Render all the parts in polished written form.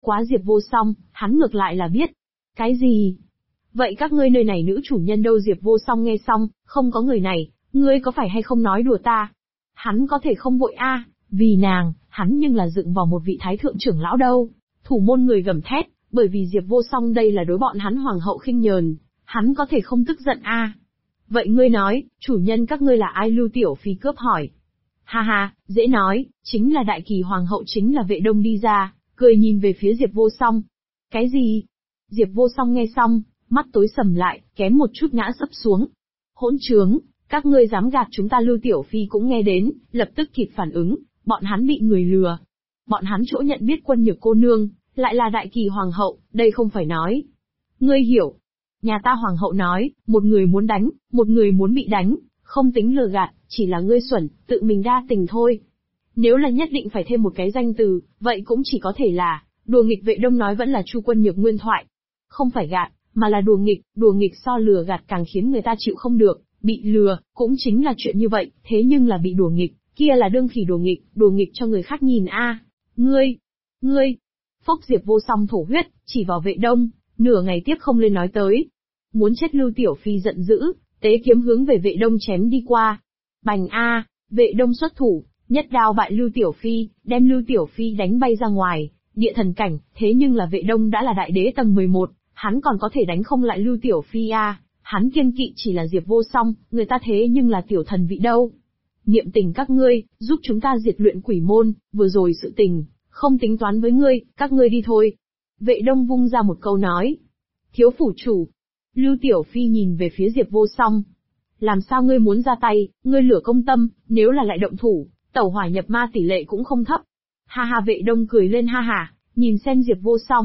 quá Diệp Vô Song, hắn ngược lại là biết. Cái gì? Vậy các ngươi nơi này nữ chủ nhân đâu? Diệp Vô Song nghe xong, không có người này, ngươi có phải hay không nói đùa ta? Hắn có thể không vội vì nàng, hắn nhưng là dựng vào một vị thái thượng trưởng lão đâu. Thủ môn người gầm thét, bởi vì Diệp Vô Song đây là đối bọn hắn hoàng hậu khinh nhờn, hắn có thể không tức giận Vậy ngươi nói, chủ nhân các ngươi là ai? Lưu Tiểu Phi cướp hỏi. Ha ha, dễ nói, chính là đại kỳ hoàng hậu, chính là Vệ Đông đi ra, cười nhìn về phía Diệp Vô Song. Cái gì? Diệp Vô Song nghe xong, mắt tối sầm lại, kém một chút ngã sấp xuống. Hỗn trướng, các ngươi dám gạt chúng ta? Lưu Tiểu Phi cũng nghe đến, lập tức kịp phản ứng, bọn hắn bị người lừa. Bọn hắn chỗ nhận biết Quân Nhược cô nương, lại là đại kỳ hoàng hậu, đây không phải nói. Ngươi hiểu. Nhà ta hoàng hậu nói, một người muốn đánh, một người muốn bị đánh, không tính lừa gạt, chỉ là ngươi xuẩn, tự mình đa tình thôi. Nếu là nhất định phải thêm một cái danh từ, vậy cũng chỉ có thể là, đùa nghịch. Vệ Đông nói vẫn là Chu Quân Nhược nguyên thoại. Không phải gạt, mà là đùa nghịch so lừa gạt càng khiến người ta chịu không được, bị lừa, cũng chính là chuyện như vậy, thế nhưng là bị đùa nghịch, kia là đương khỉ đùa nghịch cho người khác nhìn Ngươi, phốc. Diệp Vô Song thổ huyết, chỉ vào Vệ Đông, nửa ngày tiếp không lên nói tới. Muốn chết. Lưu Tiểu Phi giận dữ, tế kiếm hướng về Vệ Đông chém đi qua. Bành Vệ Đông xuất thủ, nhất đao bại Lưu Tiểu Phi, đem Lưu Tiểu Phi đánh bay ra ngoài, địa thần cảnh, thế nhưng là Vệ Đông đã là đại đế tầng 11, hắn còn có thể đánh không lại Lưu Tiểu Phi hắn kiêng kỵ chỉ là Diệp Vô Song, người ta thế nhưng là tiểu thần vị đâu. Niệm tình các ngươi, giúp chúng ta diệt luyện quỷ môn, vừa rồi sự tình, không tính toán với ngươi, các ngươi đi thôi. Vệ Đông vung ra một câu nói. Thiếu phủ chủ. Lưu Tiểu Phi nhìn về phía Diệp Vô Song. Làm sao ngươi muốn ra tay, ngươi lửa công tâm, nếu là lại động thủ, tẩu hỏa nhập ma tỷ lệ cũng không thấp. Ha ha. Vệ Đông cười lên ha hả, nhìn xem Diệp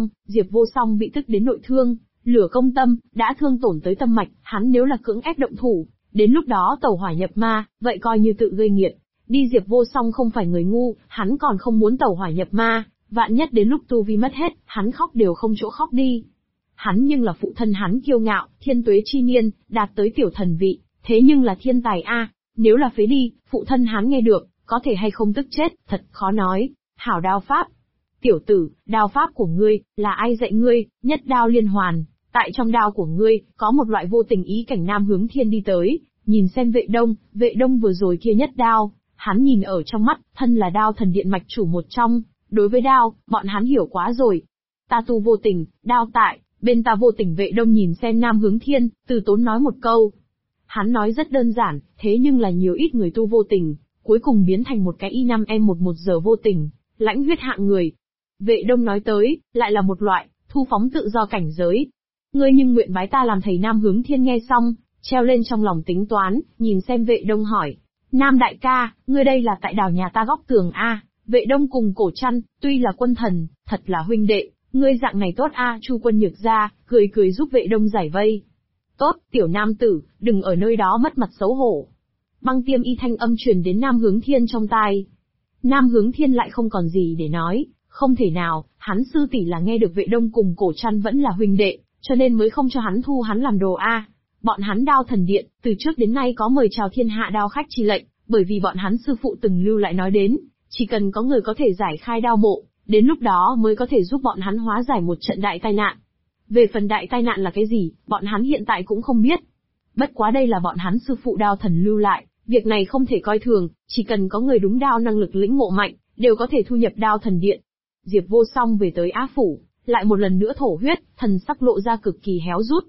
Vô Song bị tức đến nội thương, lửa công tâm, đã thương tổn tới tâm mạch, hắn nếu là cưỡng ép động thủ, đến lúc đó tẩu hỏa nhập ma, vậy coi như tự gây nghiệt. Đi. Diệp Vô Song không phải người ngu, hắn còn không muốn tẩu hỏa nhập ma, vạn nhất đến lúc tu vi mất hết, hắn khóc đều không chỗ khóc đi. Hắn nhưng là phụ thân hắn kiêu ngạo, thiên tuế chi niên, đạt tới tiểu thần vị, thế nhưng là thiên tài nếu là phế đi, phụ thân hắn nghe được, có thể hay không tức chết, thật khó nói. Hảo đao pháp. Tiểu tử, đao pháp của ngươi, là ai dạy ngươi? Nhất đao liên hoàn, tại trong đao của ngươi, có một loại vô tình ý cảnh. Nam Hướng Thiên đi tới, nhìn xem Vệ Đông vừa rồi kia nhất đao, hắn nhìn ở trong mắt, thân là đao thần điện mạch chủ một trong, đối với đao, bọn hắn hiểu quá rồi. Ta tu vô tình, đao tại, bên ta vô tình. Vệ Đông nhìn xem Nam Hướng Thiên, từ tốn nói một câu. Hắn nói rất đơn giản, thế nhưng là nhiều ít người tu vô tình, cuối cùng biến thành một cái I5M11 giờ vô tình, lãnh huyết hạng người. Vệ Đông nói tới, lại là một loại, thu phóng tự do cảnh giới. Ngươi nhưng nguyện bái ta làm thầy? Nam Hướng Thiên nghe xong, treo lên trong lòng tính toán, nhìn xem Vệ Đông hỏi. Nam đại ca, ngươi đây là tại đào nhà ta góc tường Vệ Đông cùng Cổ Trăn, tuy là quân thần, thật là huynh đệ, ngươi dạng này tốt Chu Quân Nhược ra, cười giúp Vệ Đông giải vây. Tốt, tiểu nam tử, đừng ở nơi đó mất mặt xấu hổ. Băng tiêm y thanh âm truyền đến Nam Hướng Thiên trong tai. Nam Hướng Thiên lại không còn gì để nói, không thể nào, hắn sư tỷ là nghe được Vệ Đông cùng Cổ Trăn vẫn là huynh đệ, cho nên mới không cho hắn thu hắn làm đồ Bọn hắn Đao Thần Điện, từ trước đến nay có mời chào thiên hạ đao khách chi lệnh, bởi vì bọn hắn sư phụ từng lưu lại nói đến, chỉ cần có người có thể giải khai đao mộ, đến lúc đó mới có thể giúp bọn hắn hóa giải một trận đại tai nạn. Về phần đại tai nạn là cái gì, bọn hắn hiện tại cũng không biết. Bất quá đây là bọn hắn sư phụ Đao Thần lưu lại, việc này không thể coi thường, chỉ cần có người đúng đao năng lực lĩnh ngộ mạnh, đều có thể thu nhập Đao Thần Điện. Diệp Vô Song về tới Á Phủ, lại một lần nữa thổ huyết, thần sắc lộ ra cực kỳ héo rút.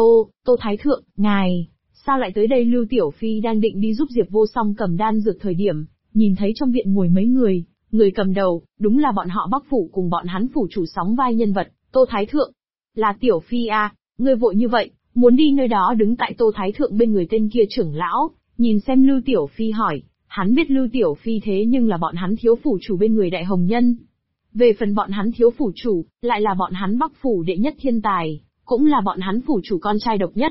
Tô Thái Thượng, ngài, sao lại tới đây? Lưu Tiểu Phi đang định đi giúp Diệp Vô Song cầm đan dược thời điểm, nhìn thấy trong viện ngồi mấy người, người cầm đầu, đúng là bọn họ Bắc Phủ cùng bọn hắn phủ chủ sóng vai nhân vật, Tô Thái Thượng. Là Tiểu Phi ngươi vội như vậy, muốn đi nơi đó? Đứng tại Tô Thái Thượng bên người tên kia trưởng lão, nhìn xem Lưu Tiểu Phi hỏi, hắn biết Lưu Tiểu Phi thế nhưng là bọn hắn thiếu phủ chủ bên người Đại Hồng Nhân. Về phần bọn hắn thiếu phủ chủ, lại là bọn hắn Bắc Phủ đệ nhất thiên tài, cũng là bọn hắn phủ chủ con trai độc nhất.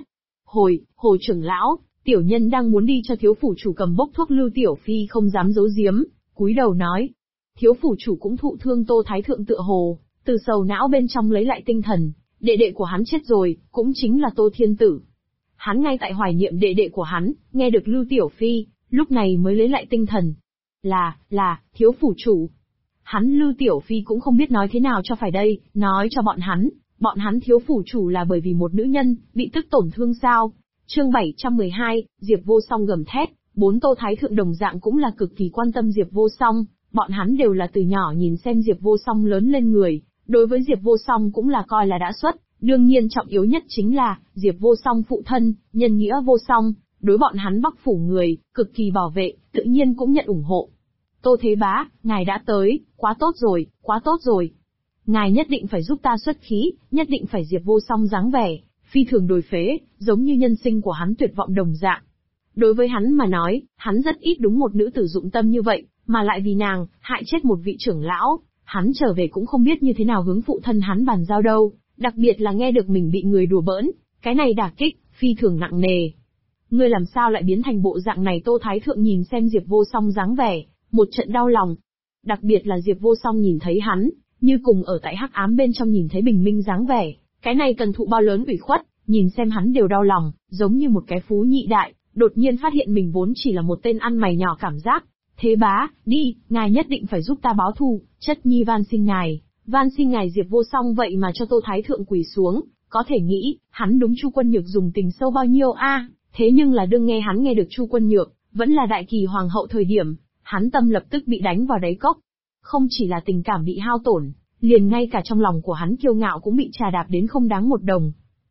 Hồ trưởng lão, tiểu nhân đang muốn đi cho thiếu phủ chủ cầm bốc thuốc. Lưu Tiểu Phi không dám giấu giếm, cúi đầu nói. Thiếu phủ chủ cũng thụ thương. Tô Thái Thượng tựa hồ, từ sầu não bên trong lấy lại tinh thần, đệ đệ của hắn chết rồi, cũng chính là Tô Thiên Tử. Hắn ngay tại hoài niệm đệ đệ của hắn, nghe được Lưu Tiểu Phi, lúc này mới lấy lại tinh thần. Là, thiếu phủ chủ. Hắn Lưu Tiểu Phi cũng không biết nói thế nào cho phải đây, nói cho bọn hắn thiếu phủ chủ là bởi vì một nữ nhân, bị tức tổn thương sao? Chương 712, Diệp Vô Song gầm thét, bốn Tô Thái Thượng đồng dạng cũng là cực kỳ quan tâm Diệp Vô Song, bọn hắn đều là từ nhỏ nhìn xem Diệp Vô Song lớn lên người, đối với Diệp Vô Song cũng là coi là đã xuất, đương nhiên trọng yếu nhất chính là, Diệp Vô Song phụ thân, nhân nghĩa vô song, đối bọn hắn Bắc phủ người, cực kỳ bảo vệ, tự nhiên cũng nhận ủng hộ. Tô Thế Bá, ngài đã tới, quá tốt rồi, quá tốt rồi. Ngài nhất định phải giúp ta xuất khí, nhất định phải Diệp Vô Song dáng vẻ, phi thường đổi phế, giống như nhân sinh của hắn tuyệt vọng đồng dạng. Đối với hắn mà nói, hắn rất ít đúng một nữ tử dụng tâm như vậy, mà lại vì nàng, hại chết một vị trưởng lão, hắn trở về cũng không biết như thế nào hướng phụ thân hắn bàn giao đâu, đặc biệt là nghe được mình bị người đùa bỡn, cái này đả kích, phi thường nặng nề. Ngươi làm sao lại biến thành bộ dạng này? Tô Thái Thượng nhìn xem Diệp Vô Song dáng vẻ, một trận đau lòng. Đặc biệt là Diệp Vô Song nhìn thấy hắn, như cùng ở tại hắc ám bên trong nhìn thấy bình minh dáng vẻ, cái này cần thụ bao lớn ủy khuất, nhìn xem hắn đều đau lòng, giống như một cái phú nhị đại, đột nhiên phát hiện mình vốn chỉ là một tên ăn mày nhỏ cảm giác. Thế bá, đi, ngài nhất định phải giúp ta báo thù, chất nhi van xin ngài. Diệp Vô Song vậy mà cho Tô Thái Thượng quỳ xuống, có thể nghĩ, hắn đúng Chu Quân Nhược dùng tình sâu bao nhiêu a? Thế nhưng là đương nghe hắn nghe được Chu Quân Nhược, vẫn là đại kỳ hoàng hậu thời điểm, hắn tâm lập tức bị đánh vào đáy cốc. Không chỉ là tình cảm bị hao tổn, liền ngay cả trong lòng của hắn kiêu ngạo cũng bị trà đạp đến không đáng một đồng.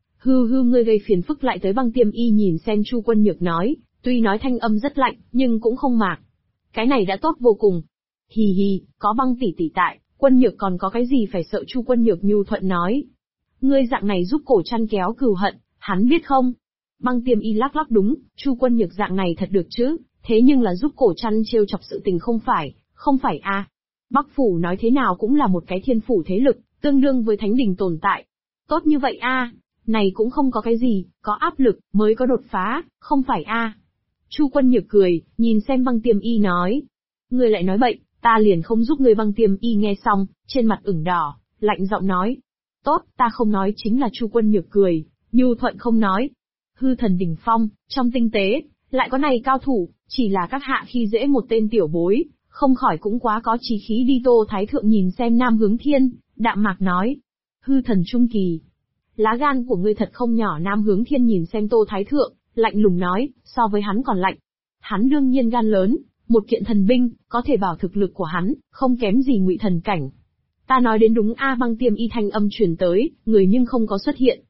Hư ngươi gây phiền phức lại tới. Băng Tiêm Y nhìn xem Chu Quân Nhược nói, tuy nói thanh âm rất lạnh, nhưng cũng không mạc. Cái này đã tốt vô cùng. Hì hì, có Băng tỷ tỷ tại, Quân Nhược còn có cái gì phải sợ? Chu Quân Nhược nhu thuận nói. Ngươi dạng này giúp Cổ Trăn kéo cừu hận, hắn biết không? Băng Tiêm Y lắc lắc đúng, Chu Quân Nhược dạng này thật được chứ, thế nhưng là giúp Cổ Trăn trêu chọc sự tình không phải a? Bắc phủ nói thế nào cũng là một cái thiên phủ thế lực, tương đương với thánh đình tồn tại. Tốt như vậy a? Này cũng không có cái gì, có áp lực mới có đột phá, không phải a? Chu Quân Nhược cười, nhìn xem Băng Tiêm Y nói. Ngươi lại nói bậy, ta liền không giúp ngươi. Băng Tiêm Y nghe xong, trên mặt ửng đỏ, lạnh giọng nói. Tốt, ta không nói chính là. Chu Quân Nhược cười, nhu thuận không nói. Hư thần đỉnh phong, trong tinh tế, lại có này cao thủ, chỉ là các hạ khi dễ một tên tiểu bối, không khỏi cũng quá có chí khí đi. Tô Thái Thượng nhìn xem Nam Hướng Thiên, đạm mạc nói. Hư thần trung kỳ. Lá gan của ngươi thật không nhỏ. Nam Hướng Thiên nhìn xem Tô Thái Thượng, lạnh lùng nói, so với hắn còn lạnh. Hắn đương nhiên gan lớn, một kiện thần binh, có thể bảo thực lực của hắn, không kém gì Ngụy thần cảnh. Ta nói đến đúng a? Băng Tiêm Y thanh âm truyền tới, người nhưng không có xuất hiện.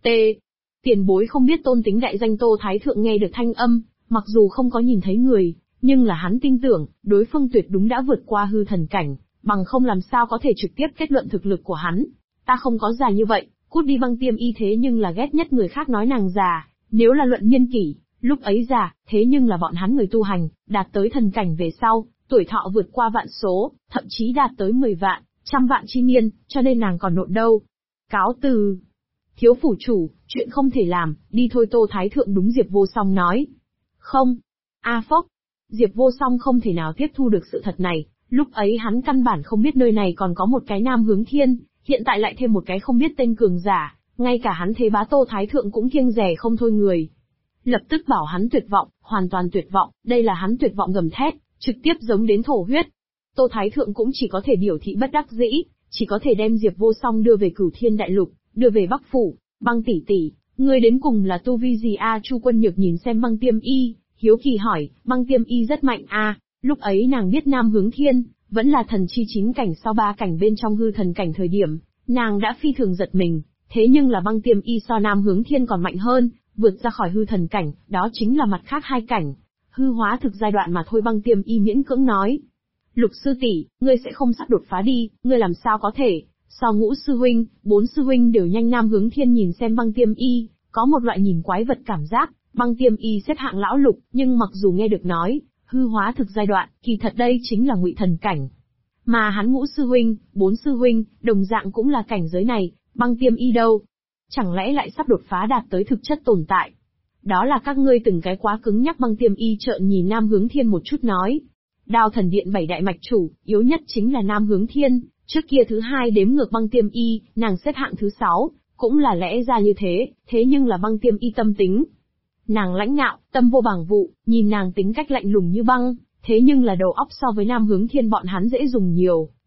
Tiền bối không biết tôn tính đại danh. Tô Thái Thượng nghe được thanh âm, mặc dù không có nhìn thấy người, nhưng là hắn tin tưởng, đối phương tuyệt đúng đã vượt qua hư thần cảnh, bằng không làm sao có thể trực tiếp kết luận thực lực của hắn. Ta không có già như vậy, cút đi. Băng Tiêm Y thế nhưng là ghét nhất người khác nói nàng già, nếu là luận niên kỷ, lúc ấy già, thế nhưng là bọn hắn người tu hành, đạt tới thần cảnh về sau, tuổi thọ vượt qua vạn số, thậm chí đạt tới 10 vạn, trăm vạn chi niên, cho nên nàng còn nộn đâu. Cáo từ. Thiếu phủ chủ, chuyện không thể làm, đi thôi. Tô Thái Thượng đúng Diệp Vô Song nói. Không. Phốc. Diệp Vô Song không thể nào tiếp thu được sự thật này, lúc ấy hắn căn bản không biết nơi này còn có một cái Nam Hướng Thiên, hiện tại lại thêm một cái không biết tên cường giả, ngay cả hắn Thế Bá Tô Thái Thượng cũng kiêng dè không thôi người. Lập tức bảo hắn tuyệt vọng, hoàn toàn tuyệt vọng, đây là hắn tuyệt vọng gầm thét, trực tiếp giống đến thổ huyết. Tô Thái Thượng cũng chỉ có thể biểu thị bất đắc dĩ, chỉ có thể đem Diệp Vô Song đưa về Cửu Thiên Đại Lục, đưa về Bắc phủ. Băng tỷ tỷ, ngươi đến cùng là tu vi gì a? Chu Quân Nhược nhìn xem Băng Tiêm Y, hiếu kỳ hỏi. Băng Tiêm Y rất mạnh a? Lúc ấy nàng biết Nam Hướng Thiên vẫn là thần chi 9 cảnh sau 3 cảnh bên trong hư thần cảnh thời điểm, nàng đã phi thường giật mình, thế nhưng là Băng Tiêm Y so Nam Hướng Thiên còn mạnh hơn, vượt ra khỏi hư thần cảnh, đó chính là mặt khác 2 cảnh, hư hóa thực giai đoạn mà thôi. Băng Tiêm Y miễn cưỡng nói. Lục sư tỷ, ngươi sẽ không sắp đột phá đi, ngươi làm sao có thể? So Ngũ sư huynh, 4 sư huynh đều nhanh. Nam Hướng Thiên nhìn xem Băng Tiêm Y, có một loại nhìn quái vật cảm giác. Băng Tiêm Y xếp hạng lão lục, nhưng mặc dù nghe được nói hư hóa thực giai đoạn, kỳ thật đây chính là Ngụy thần cảnh. Mà hắn Ngũ sư huynh, 4 sư huynh, đồng dạng cũng là cảnh giới này. Băng Tiêm Y đâu? Chẳng lẽ lại sắp đột phá đạt tới thực chất tồn tại? Đó là các ngươi từng cái quá cứng nhắc. Băng Tiêm Y trợn nhìn Nam Hướng Thiên một chút nói. Đao thần điện 7 đại mạch chủ, yếu nhất chính là Nam Hướng Thiên, trước kia thứ 2 đếm ngược Băng Tiêm Y, nàng xếp hạng thứ 6, cũng là lẽ ra như thế, thế nhưng là Băng Tiêm Y tâm tính. Nàng lãnh ngạo, tâm vô bảng vụ, nhìn nàng tính cách lạnh lùng như băng, thế nhưng là đầu óc so với Nam Hướng Thiên bọn hắn dễ dùng nhiều,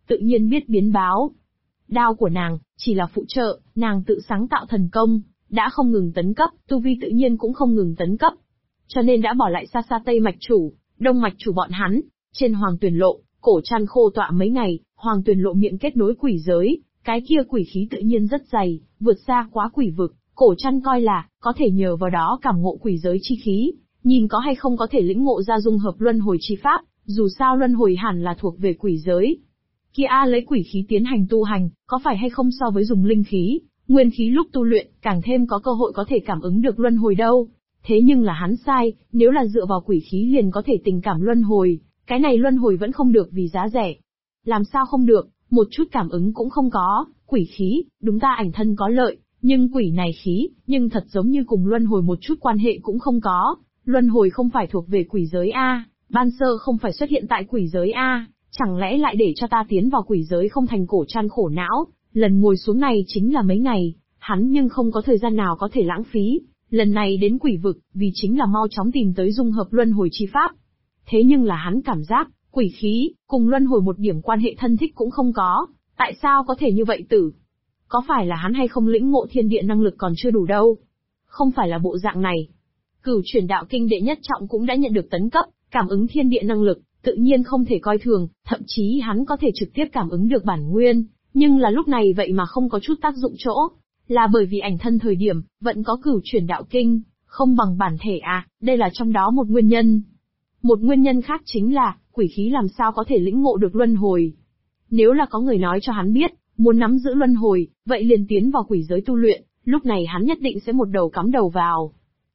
tự nhiên biết biến báo. Đao của nàng, chỉ là phụ trợ, nàng tự sáng tạo thần công, đã không ngừng tấn cấp, tu vi tự nhiên cũng không ngừng tấn cấp. Cho nên đã bỏ lại xa xa Tây Mạch Chủ, Đông Mạch Chủ bọn hắn, trên Hoàng Tuyền Lộ, Cổ Trăn khô tọa mấy ngày, Hoàng Tuyền Lộ miệng kết nối quỷ giới, cái kia quỷ khí tự nhiên rất dày, vượt xa quá quỷ vực, Cổ Trăn coi là, có thể nhờ vào đó cảm ngộ quỷ giới chi khí, nhìn có hay không có thể lĩnh ngộ ra dung hợp luân hồi chi pháp, dù sao luân hồi hẳn là thuộc về quỷ giới. Kia lấy quỷ khí tiến hành tu hành, có phải hay không so với dùng linh khí, nguyên khí lúc tu luyện, càng thêm có cơ hội có thể cảm ứng được luân hồi đâu. Thế nhưng là hắn sai, nếu là dựa vào quỷ khí liền có thể tình cảm luân hồi, cái này luân hồi vẫn không được vì giá rẻ. Làm sao không được, một chút cảm ứng cũng không có, quỷ khí, đúng ta ảnh thân có lợi, nhưng quỷ này khí, nhưng thật giống như cùng luân hồi một chút quan hệ cũng không có. Luân hồi không phải thuộc về quỷ giới A, ban sơ không phải xuất hiện tại quỷ giới A, chẳng lẽ lại để cho ta tiến vào quỷ giới không thành Cổ Trăn khổ não, lần ngồi xuống này chính là mấy ngày, hắn nhưng không có thời gian nào có thể lãng phí, lần này đến quỷ vực, vì chính là mau chóng tìm tới dung hợp luân hồi chi pháp. Thế nhưng là hắn cảm giác, quỷ khí, cùng luân hồi một điểm quan hệ thân thích cũng không có, tại sao có thể như vậy tử? Có phải là hắn hay không lĩnh ngộ thiên địa năng lực còn chưa đủ đâu? Không phải là bộ dạng này. Cửu Chuyển Đạo Kinh đệ nhất trọng cũng đã nhận được tấn cấp, cảm ứng thiên địa năng lực, tự nhiên không thể coi thường, thậm chí hắn có thể trực tiếp cảm ứng được bản nguyên, nhưng là lúc này vậy mà không có chút tác dụng chỗ, là bởi vì ảnh thân thời điểm, vẫn có Cửu Chuyển Đạo Kinh, không bằng bản thể à, đây là trong đó một nguyên nhân. Một nguyên nhân khác chính là, quỷ khí làm sao có thể lĩnh ngộ được luân hồi. Nếu là có người nói cho hắn biết, muốn nắm giữ luân hồi, vậy liền tiến vào quỷ giới tu luyện, lúc này hắn nhất định sẽ một đầu cắm đầu vào.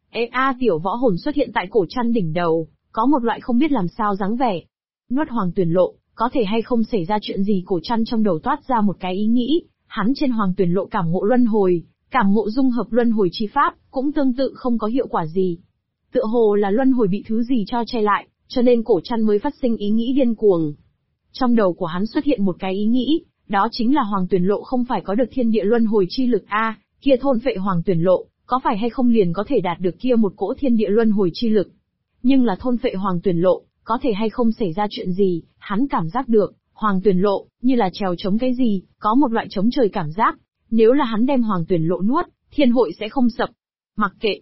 Tiểu võ hồn xuất hiện tại Cổ Trăn đỉnh đầu, có một loại không biết làm sao dáng vẻ. Nuốt Hoàng Tuyền Lộ, có thể hay không xảy ra chuyện gì? Cổ Trăn trong đầu toát ra một cái ý nghĩ, hắn trên Hoàng Tuyền Lộ cảm ngộ luân hồi, cảm ngộ dung hợp luân hồi chi pháp, cũng tương tự không có hiệu quả gì. Tựa hồ là luân hồi bị thứ gì cho che lại, cho nên Cổ Trăn mới phát sinh ý nghĩ điên cuồng. Trong đầu của hắn xuất hiện một cái ý nghĩ, đó chính là Hoàng Tuyền Lộ không phải có được thiên địa luân hồi chi lực a, kia thôn phệ Hoàng Tuyền Lộ, có phải hay không liền có thể đạt được kia một cỗ thiên địa luân hồi chi lực. Nhưng là thôn phệ Hoàng Tuyền Lộ, có thể hay không xảy ra chuyện gì, hắn cảm giác được, Hoàng Tuyền Lộ, như là trèo chống cái gì, có một loại chống trời cảm giác, nếu là hắn đem Hoàng Tuyền Lộ nuốt, thiên hội sẽ không sập. Mặc kệ.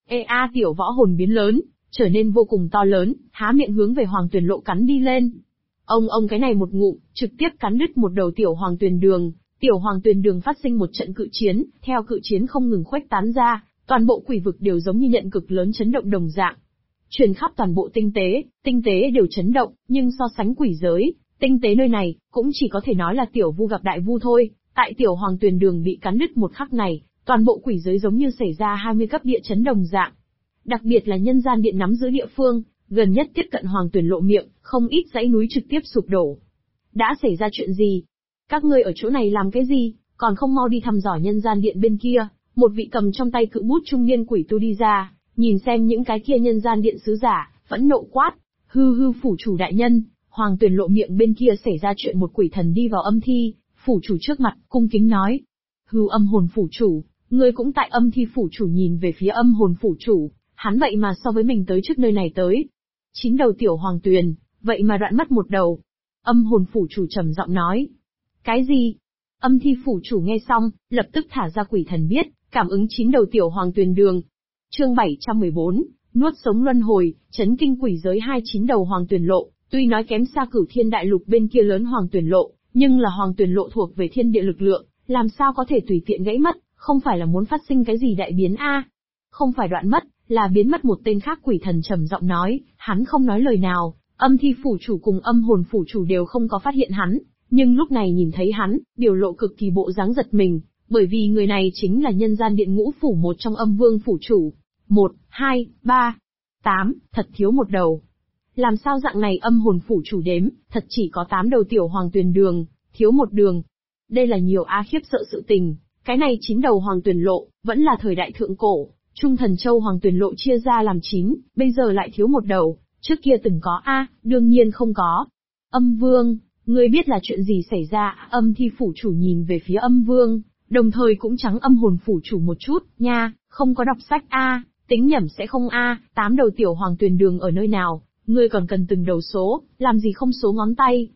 Tiểu võ hồn biến lớn, trở nên vô cùng to lớn, há miệng hướng về Hoàng Tuyền Lộ cắn đi lên. Ông cái này một ngụm, trực tiếp cắn đứt một đầu tiểu Hoàng Tuyền Đường. Tiểu Hoàng Tuyền Đường phát sinh một trận cự chiến, theo cự chiến không ngừng khuếch tán ra, toàn bộ quỷ vực đều giống như nhận cực lớn chấn động đồng dạng. Truyền khắp toàn bộ tinh tế đều chấn động, nhưng so sánh quỷ giới, tinh tế nơi này, cũng chỉ có thể nói là tiểu vu gặp đại vu thôi. Tại tiểu Hoàng Tuyền Đường bị cắn đứt một khắc này, toàn bộ quỷ giới giống như xảy ra 20 cấp địa chấn đồng dạng. Đặc biệt là nhân gian điện nắm giữ địa phương, gần nhất tiếp cận Hoàng Tuyền Lộ miệng, không ít dãy núi trực tiếp sụp đổ. Đã xảy ra chuyện gì? Các ngươi ở chỗ này làm cái gì, còn không mau đi thăm dò nhân gian điện bên kia? Một vị cầm trong tay cự bút trung niên quỷ tu đi ra, nhìn xem những cái kia nhân gian điện sứ giả, phẫn nộ quát: hư phủ chủ đại nhân, Hoàng Tuyền Lộ miệng bên kia xảy ra chuyện. Một quỷ thần đi vào âm thi phủ chủ trước mặt, cung kính nói: âm hồn phủ chủ, ngươi cũng tại âm thi phủ chủ? Nhìn về phía âm hồn phủ chủ, hắn vậy mà so với mình tới trước nơi này tới 9 đầu tiểu Hoàng Tuyền, vậy mà đoạn mất một đầu. Âm hồn phủ chủ trầm giọng nói: cái gì? Âm thi phủ chủ nghe xong, lập tức thả ra quỷ thần biết, cảm ứng 9 đầu tiểu Hoàng Tuyền Đường. Chương 714, nuốt sống luân hồi, chấn kinh quỷ giới. 9 đầu Hoàng Tuyền Lộ, tuy nói kém xa Cửu Thiên Đại Lục bên kia lớn Hoàng Tuyền Lộ, nhưng là Hoàng Tuyền Lộ thuộc về thiên địa lực lượng, làm sao có thể tùy tiện gãy mất, không phải là muốn phát sinh cái gì đại biến a? Không phải đoạn mất, là biến mất. Một tên khác quỷ thần trầm giọng nói, hắn không nói lời nào, âm thi phủ chủ cùng âm hồn phủ chủ đều không có phát hiện hắn, nhưng lúc này nhìn thấy hắn, biểu lộ cực kỳ bộ dáng giật mình, bởi vì người này chính là nhân gian điện ngũ phủ một trong âm vương phủ chủ. 1, 2, 3, 8, thật thiếu một đầu. Làm sao dạng này? Âm hồn phủ chủ đếm, thật chỉ có 8 đầu tiểu Hoàng Tuyền Đường, thiếu một đường. Đây là nhiều khiếp sợ sự tình, cái này 9 đầu Hoàng Tuyền Lộ, vẫn là thời đại thượng cổ, Trung Thần Châu Hoàng Tuyền Lộ chia ra làm 9, bây giờ lại thiếu một đầu, trước kia từng có đương nhiên không có. Âm vương, ngươi biết là chuyện gì xảy ra? Âm thi phủ chủ nhìn về phía âm vương, đồng thời cũng trắng âm hồn phủ chủ một chút, nha, không có đọc sách tính nhẩm sẽ không 8 đầu tiểu Hoàng Tuyền Đường ở nơi nào, ngươi còn cần từng đầu số, làm gì không số ngón tay?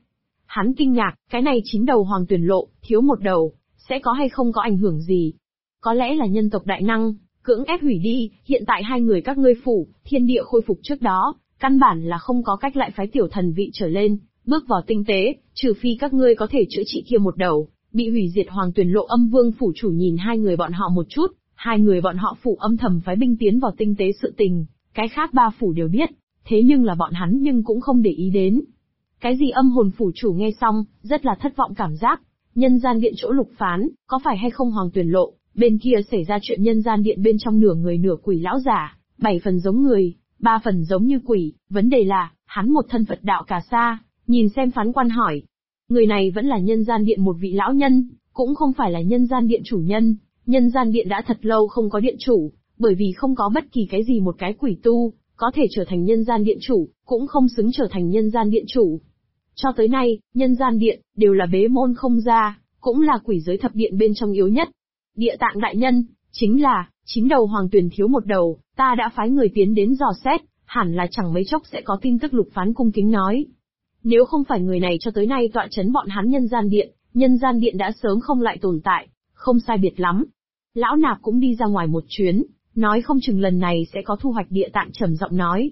Hắn kinh ngạc, cái này 9 đầu hoàng tuyển lộ, thiếu một đầu, sẽ có hay không có ảnh hưởng gì? Có lẽ là nhân tộc đại năng, cưỡng ép hủy đi, hiện tại hai người các ngươi phủ, thiên địa khôi phục trước đó, căn bản là không có cách lại phái tiểu thần vị trở lên, bước vào tinh tế, trừ phi các ngươi có thể chữa trị kia một đầu, bị hủy diệt hoàng tuyển lộ âm vương phủ chủ nhìn hai người bọn họ một chút, hai người bọn họ phủ âm thầm phái binh tiến vào tinh tế sự tình, cái khác ba phủ đều biết, thế nhưng là bọn hắn nhưng cũng không để ý đến. Cái gì âm hồn phủ chủ nghe xong, rất là thất vọng cảm giác, nhân gian điện chỗ Lục Phán, có phải hay không hoàng tuyển lộ, bên kia xảy ra chuyện nhân gian điện bên trong nửa người nửa quỷ lão giả, 7 phần giống người, 3 phần giống như quỷ, vấn đề là, hắn một thân Phật đạo cả xa, nhìn xem phán quan hỏi. Người này vẫn là nhân gian điện một vị lão nhân, cũng không phải là nhân gian điện chủ nhân, nhân gian điện đã thật lâu không có điện chủ, bởi vì không có bất kỳ cái gì một cái quỷ tu, có thể trở thành nhân gian điện chủ, cũng không xứng trở thành nhân gian điện chủ. Cho tới nay, nhân gian điện, đều là bế môn không ra, cũng là quỷ giới thập điện bên trong yếu nhất. Địa tạng đại nhân, chính là, 9 đầu hoàng tuyển thiếu một đầu, ta đã phái người tiến đến dò xét, hẳn là chẳng mấy chốc sẽ có tin tức. Lục Phán cung kính nói. Nếu không phải người này cho tới nay tọa chấn bọn hắn nhân gian điện đã sớm không lại tồn tại, không sai biệt lắm. Lão Nạp cũng đi ra ngoài một chuyến, nói không chừng lần này sẽ có thu hoạch. Địa tạng trầm giọng nói.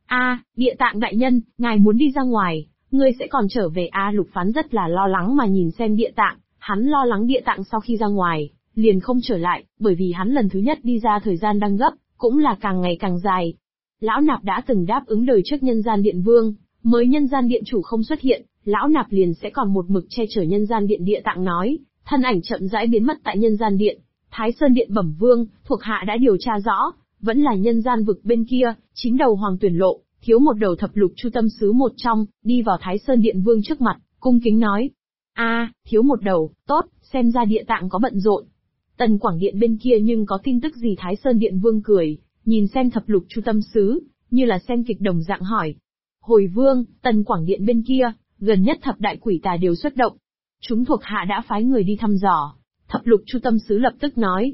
Địa tạng đại nhân, ngài muốn đi ra ngoài, ngươi sẽ còn trở về Lục Phán rất là lo lắng mà nhìn xem địa tạng, hắn lo lắng địa tạng sau khi ra ngoài, liền không trở lại, bởi vì hắn lần thứ nhất đi ra thời gian đang gấp, cũng là càng ngày càng dài. Lão Nạp đã từng đáp ứng đời trước nhân gian điện vương, mới nhân gian điện chủ không xuất hiện, Lão Nạp liền sẽ còn một mực che chở nhân gian điện. Địa tạng nói, thân ảnh chậm rãi biến mất tại nhân gian điện. Thái Sơn điện bẩm vương, thuộc hạ đã điều tra rõ, vẫn là nhân gian vực bên kia, 9 đầu hoàng tuyển lộ, thiếu một đầu thập lục chu tâm sứ một trong, đi vào Thái Sơn điện vương trước mặt, cung kính nói. Thiếu một đầu, tốt, xem ra địa tạng có bận rộn. Tần Quảng điện bên kia nhưng có tin tức gì? Thái Sơn điện vương cười, nhìn xem thập lục chu tâm sứ, như là xem kịch đồng dạng hỏi. Hồi vương, Tần Quảng điện bên kia, gần nhất thập đại quỷ tà đều xuất động. Chúng thuộc hạ đã phái người đi thăm dò. Thập lục chu tâm sứ lập tức nói.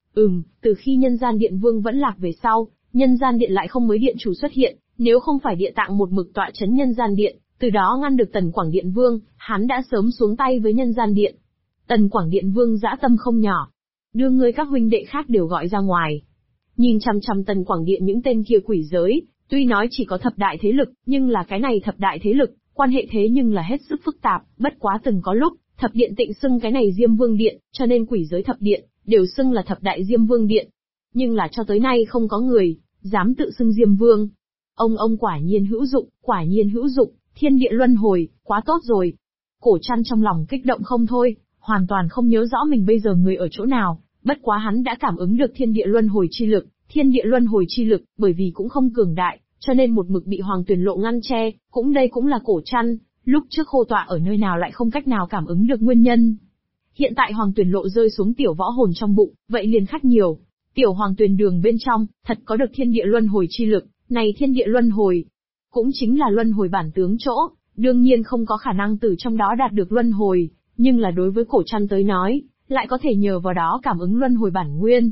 Từ khi nhân gian điện vương vẫn lạc về sau, nhân gian điện lại không mới điện chủ xuất hiện, nếu không phải địa tạng một mực tọa chấn nhân gian điện, từ đó ngăn được Tần Quảng điện vương, hắn đã sớm xuống tay với nhân gian điện. Tần Quảng điện vương dã tâm không nhỏ. Đưa ngươi các huynh đệ khác đều gọi ra ngoài. Nhìn chằm chằm Tần Quảng điện những tên kia quỷ giới, tuy nói chỉ có thập đại thế lực, nhưng là cái này thập đại thế lực, quan hệ thế nhưng là hết sức phức tạp, bất quá từng có lúc, thập điện tịnh xưng cái này Diêm Vương điện, cho nên quỷ giới thập điện, đều xưng là thập đại Diêm Vương điện. Nhưng là cho tới nay không có người, dám tự xưng Diêm Vương. Ông quả nhiên hữu dụng, thiên địa luân hồi, quá tốt rồi. Cổ Trăn trong lòng kích động không thôi, hoàn toàn không nhớ rõ mình bây giờ người ở chỗ nào, bất quá hắn đã cảm ứng được thiên địa luân hồi chi lực, bởi vì cũng không cường đại, cho nên một mực bị hoàng tuyển lộ ngăn che, đây cũng là Cổ Trăn, lúc trước khô tọa ở nơi nào lại không cách nào cảm ứng được nguyên nhân. Hiện tại hoàng tuyển lộ rơi xuống tiểu võ hồn trong bụng, vậy liền khác nhiều. Tiểu hoàng tuyển đường bên trong, thật có được thiên địa luân hồi chi lực, này thiên địa luân hồi, cũng chính là luân hồi bản tướng chỗ, đương nhiên không có khả năng từ trong đó đạt được luân hồi, nhưng là đối với Cổ Trăn tới nói, lại có thể nhờ vào đó cảm ứng luân hồi bản nguyên.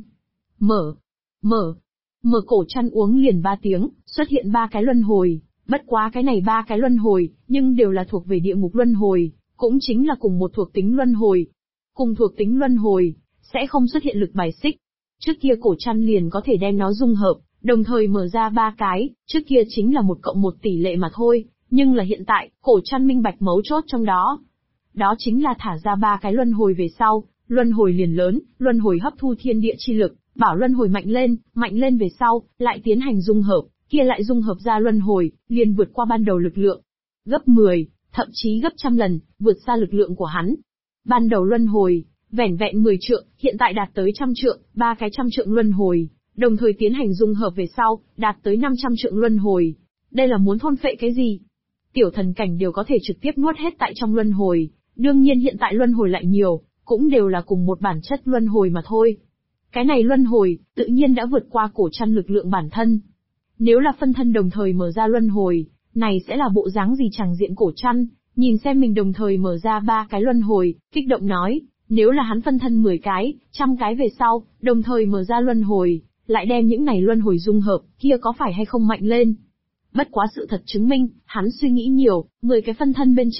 Mở Cổ Trăn uống liền 3 tiếng, xuất hiện 3 cái luân hồi, bất quá cái này 3 cái luân hồi, nhưng đều là thuộc về địa ngục luân hồi, cũng chính là cùng một thuộc tính luân hồi. Cùng thuộc tính luân hồi, sẽ không xuất hiện lực bài xích. Trước kia Cổ Trăn liền có thể đem nó dung hợp, đồng thời mở ra 3 cái, trước kia chính là 1+1 tỷ lệ mà thôi, nhưng là hiện tại, Cổ Trăn minh bạch mấu chốt trong đó. Đó chính là thả ra 3 cái luân hồi về sau, luân hồi liền lớn, luân hồi hấp thu thiên địa chi lực, bảo luân hồi mạnh lên về sau, lại tiến hành dung hợp, kia lại dung hợp ra luân hồi, liền vượt qua ban đầu lực lượng. Gấp 10, thậm chí gấp trăm lần, vượt xa lực lượng của hắn. Ban đầu luân hồi, vẻn vẹn 10 trượng, hiện tại đạt tới 100 trượng, 3 cái 100 trượng luân hồi, đồng thời tiến hành dung hợp về sau, đạt tới 500 trượng luân hồi. Đây là muốn thôn phệ cái gì? Tiểu thần cảnh đều có thể trực tiếp nuốt hết tại trong luân hồi, đương nhiên hiện tại luân hồi lại nhiều, cũng đều là cùng một bản chất luân hồi mà thôi. Cái này luân hồi, tự nhiên đã vượt qua Cổ Trăn lực lượng bản thân. Nếu là phân thân đồng thời mở ra luân hồi, này sẽ là bộ dáng gì? Chẳng diện Cổ Trăn, nhìn xem mình đồng thời mở ra 3 cái luân hồi, kích động nói, nếu là hắn phân thân 10 cái, 100 cái về sau, đồng thời mở ra luân hồi, lại đem những này luân hồi dung hợp, kia có phải hay không mạnh lên? Bất quá sự thật chứng minh, hắn suy nghĩ nhiều, 10 cái phân thân bên trong,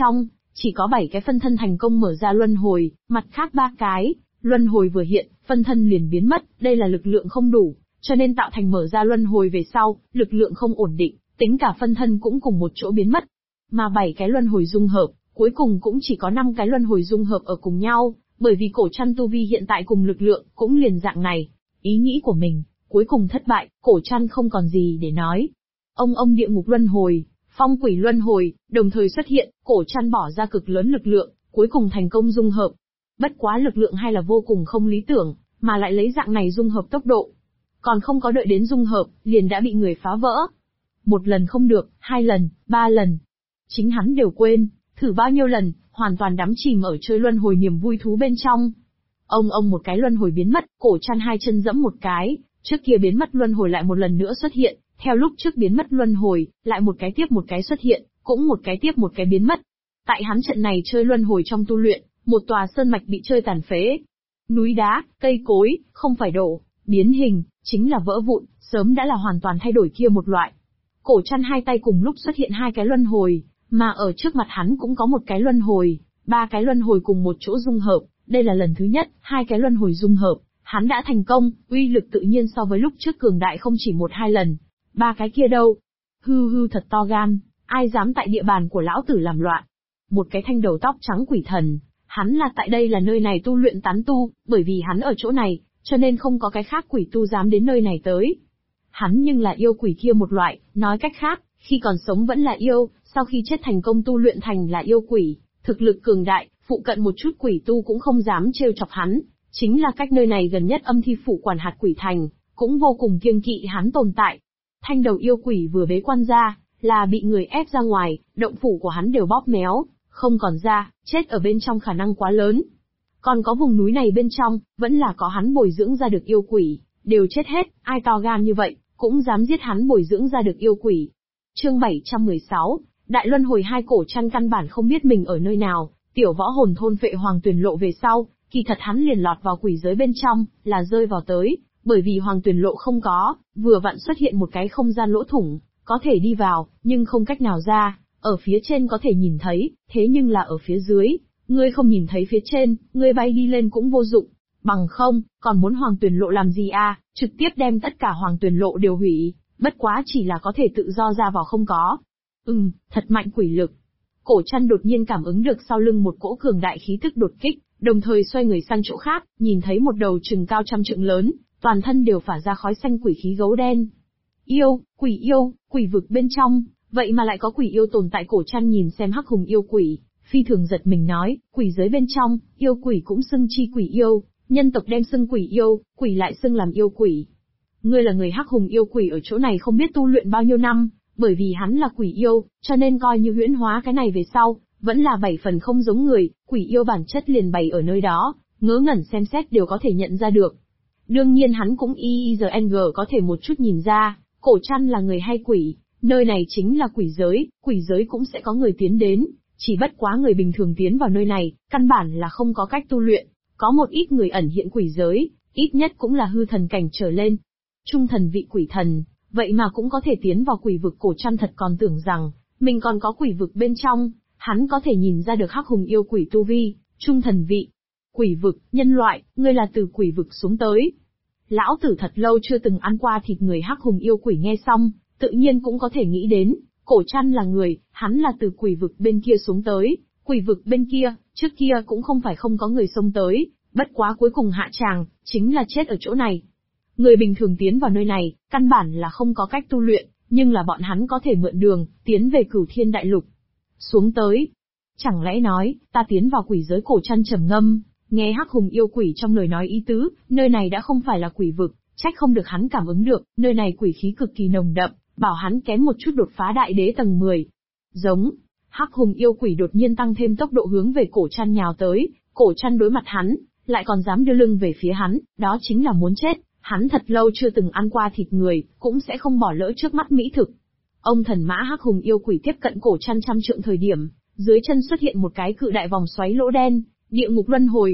chỉ có 7 cái phân thân thành công mở ra luân hồi, mặt khác 3 cái, luân hồi vừa hiện, phân thân liền biến mất, đây là lực lượng không đủ, cho nên tạo thành mở ra luân hồi về sau, lực lượng không ổn định, tính cả phân thân cũng cùng một chỗ biến mất. Mà 7 cái luân hồi dung hợp, cuối cùng cũng chỉ có 5 cái luân hồi dung hợp ở cùng nhau, bởi vì cổ trăn tu vi hiện tại cùng lực lượng cũng liền dạng này. Ý nghĩ của mình, cuối cùng thất bại, cổ trăn không còn gì để nói. Ông địa ngục luân hồi, phong quỷ luân hồi, đồng thời xuất hiện, cổ trăn bỏ ra cực lớn lực lượng, cuối cùng thành công dung hợp. Bất quá lực lượng hay là vô cùng không lý tưởng, mà lại lấy dạng này dung hợp tốc độ. Còn không có đợi đến dung hợp, liền đã bị người phá vỡ. Một lần không được, 2 lần, 3 lần. Chính hắn đều quên, thử bao nhiêu lần, hoàn toàn đắm chìm ở chơi luân hồi niềm vui thú bên trong. Ông một cái luân hồi biến mất, cổ trăn 2 chân dẫm một cái, trước kia biến mất luân hồi lại một lần nữa xuất hiện, theo lúc trước biến mất luân hồi, lại một cái tiếp một cái xuất hiện, cũng một cái tiếp một cái biến mất. Tại hắn trận này chơi luân hồi trong tu luyện, một tòa sơn mạch bị chơi tàn phế. Núi đá, cây cối, không phải đổ, biến hình, chính là vỡ vụn, sớm đã là hoàn toàn thay đổi kia một loại. Cổ trăn 2 tay cùng lúc xuất hiện 2 cái luân hồi, mà ở trước mặt hắn cũng có một cái luân hồi, 3 cái luân hồi cùng một chỗ dung hợp, đây là lần thứ nhất, 2 cái luân hồi dung hợp, hắn đã thành công, uy lực tự nhiên so với lúc trước cường đại không chỉ 1-2 lần. 3 cái kia đâu? Hư thật to gan, ai dám tại địa bàn của lão tử làm loạn? Một cái thanh đầu tóc trắng quỷ thần, hắn là tại đây là nơi này tu luyện tán tu, bởi vì hắn ở chỗ này, cho nên không có cái khác quỷ tu dám đến nơi này tới. Hắn nhưng là yêu quỷ kia một loại, nói cách khác, khi còn sống vẫn là yêu, sau khi chết thành công tu luyện thành là yêu quỷ, thực lực cường đại, phụ cận một chút quỷ tu cũng không dám trêu chọc hắn, chính là cách nơi này gần nhất âm thi phủ quản hạt quỷ thành, cũng vô cùng kiêng kỵ hắn tồn tại. Thanh đầu yêu quỷ vừa bế quan ra, là bị người ép ra ngoài, động phủ của hắn đều bóp méo, không còn ra, chết ở bên trong khả năng quá lớn. Còn có vùng núi này bên trong, vẫn là có hắn bồi dưỡng ra được yêu quỷ, đều chết hết, ai to gan như vậy, cũng dám giết hắn bồi dưỡng ra được yêu quỷ. Chương 716, Đại Luân Hồi. Hai cổ trăn căn bản không biết mình ở nơi nào, tiểu võ hồn thôn phệ Hoàng Tuyền Lộ về sau, kỳ thật hắn liền lọt vào quỷ giới bên trong, là rơi vào tới, bởi vì Hoàng Tuyền Lộ không có, vừa vặn xuất hiện một cái không gian lỗ thủng, có thể đi vào, nhưng không cách nào ra, ở phía trên có thể nhìn thấy, thế nhưng là ở phía dưới, ngươi không nhìn thấy phía trên, ngươi bay đi lên cũng vô dụng, bằng không, còn muốn Hoàng Tuyền Lộ làm gì à, trực tiếp đem tất cả Hoàng Tuyền Lộ đều hủy, bất quá chỉ là có thể tự do ra vào không có. Thật mạnh quỷ lực. Cổ trăn đột nhiên cảm ứng được sau lưng một cỗ cường đại khí tức đột kích, đồng thời xoay người sang chỗ khác, nhìn thấy một đầu chừng cao trăm trượng lớn, toàn thân đều phả ra khói xanh quỷ khí gấu đen. Yêu, quỷ vực bên trong, vậy mà lại có quỷ yêu tồn tại. Cổ trăn nhìn xem hắc hùng yêu quỷ, phi thường giật mình nói, quỷ giới bên trong, yêu quỷ cũng xưng chi quỷ yêu, nhân tộc đem xưng quỷ yêu, quỷ lại xưng làm yêu quỷ. Ngươi là người hắc hùng yêu quỷ ở chỗ này không biết tu luyện bao nhiêu năm, bởi vì hắn là quỷ yêu, cho nên coi như huyễn hóa cái này về sau, vẫn là 7 phần không giống người, quỷ yêu bản chất liền bày ở nơi đó, ngớ ngẩn xem xét đều có thể nhận ra được. Đương nhiên hắn cũng IIRNG có thể một chút nhìn ra, cổ trăn là người hay quỷ, nơi này chính là quỷ giới cũng sẽ có người tiến đến, chỉ bất quá người bình thường tiến vào nơi này, căn bản là không có cách tu luyện, có một ít người ẩn hiện quỷ giới, ít nhất cũng là hư thần cảnh trở lên. Trung thần vị quỷ thần, vậy mà cũng có thể tiến vào quỷ vực. Cổ trăn thật còn tưởng rằng, mình còn có quỷ vực bên trong, hắn có thể nhìn ra được hắc hùng yêu quỷ tu vi, trung thần vị. Quỷ vực, nhân loại, ngươi là từ quỷ vực xuống tới. Lão tử thật lâu chưa từng ăn qua thịt người. Hắc hùng yêu quỷ nghe xong, tự nhiên cũng có thể nghĩ đến, cổ trăn là người, hắn là từ quỷ vực bên kia xuống tới, quỷ vực bên kia, trước kia cũng không phải không có người xông tới, bất quá cuối cùng hạ tràng, chính là chết ở chỗ này. Người bình thường tiến vào nơi này, căn bản là không có cách tu luyện, nhưng là bọn hắn có thể mượn đường, tiến về Cửu Thiên Đại Lục. Xuống tới. Chẳng lẽ nói, ta tiến vào quỷ giới? Cổ trăn trầm ngâm, nghe hắc hùng yêu quỷ trong lời nói ý tứ, nơi này đã không phải là quỷ vực, trách không được hắn cảm ứng được, nơi này quỷ khí cực kỳ nồng đậm, bảo hắn kém một chút đột phá đại đế tầng 10. Giống, hắc hùng yêu quỷ đột nhiên tăng thêm tốc độ hướng về cổ trăn nhào tới, cổ trăn đối mặt hắn, lại còn dám đưa lưng về phía hắn, đó chính là muốn chết. Hắn thật lâu chưa từng ăn qua thịt người, cũng sẽ không bỏ lỡ trước mắt mỹ thực. Ông thần mã hắc hùng yêu quỷ tiếp cận cổ trăn trăm trượng thời điểm, dưới chân xuất hiện một cái cự đại vòng xoáy lỗ đen, địa ngục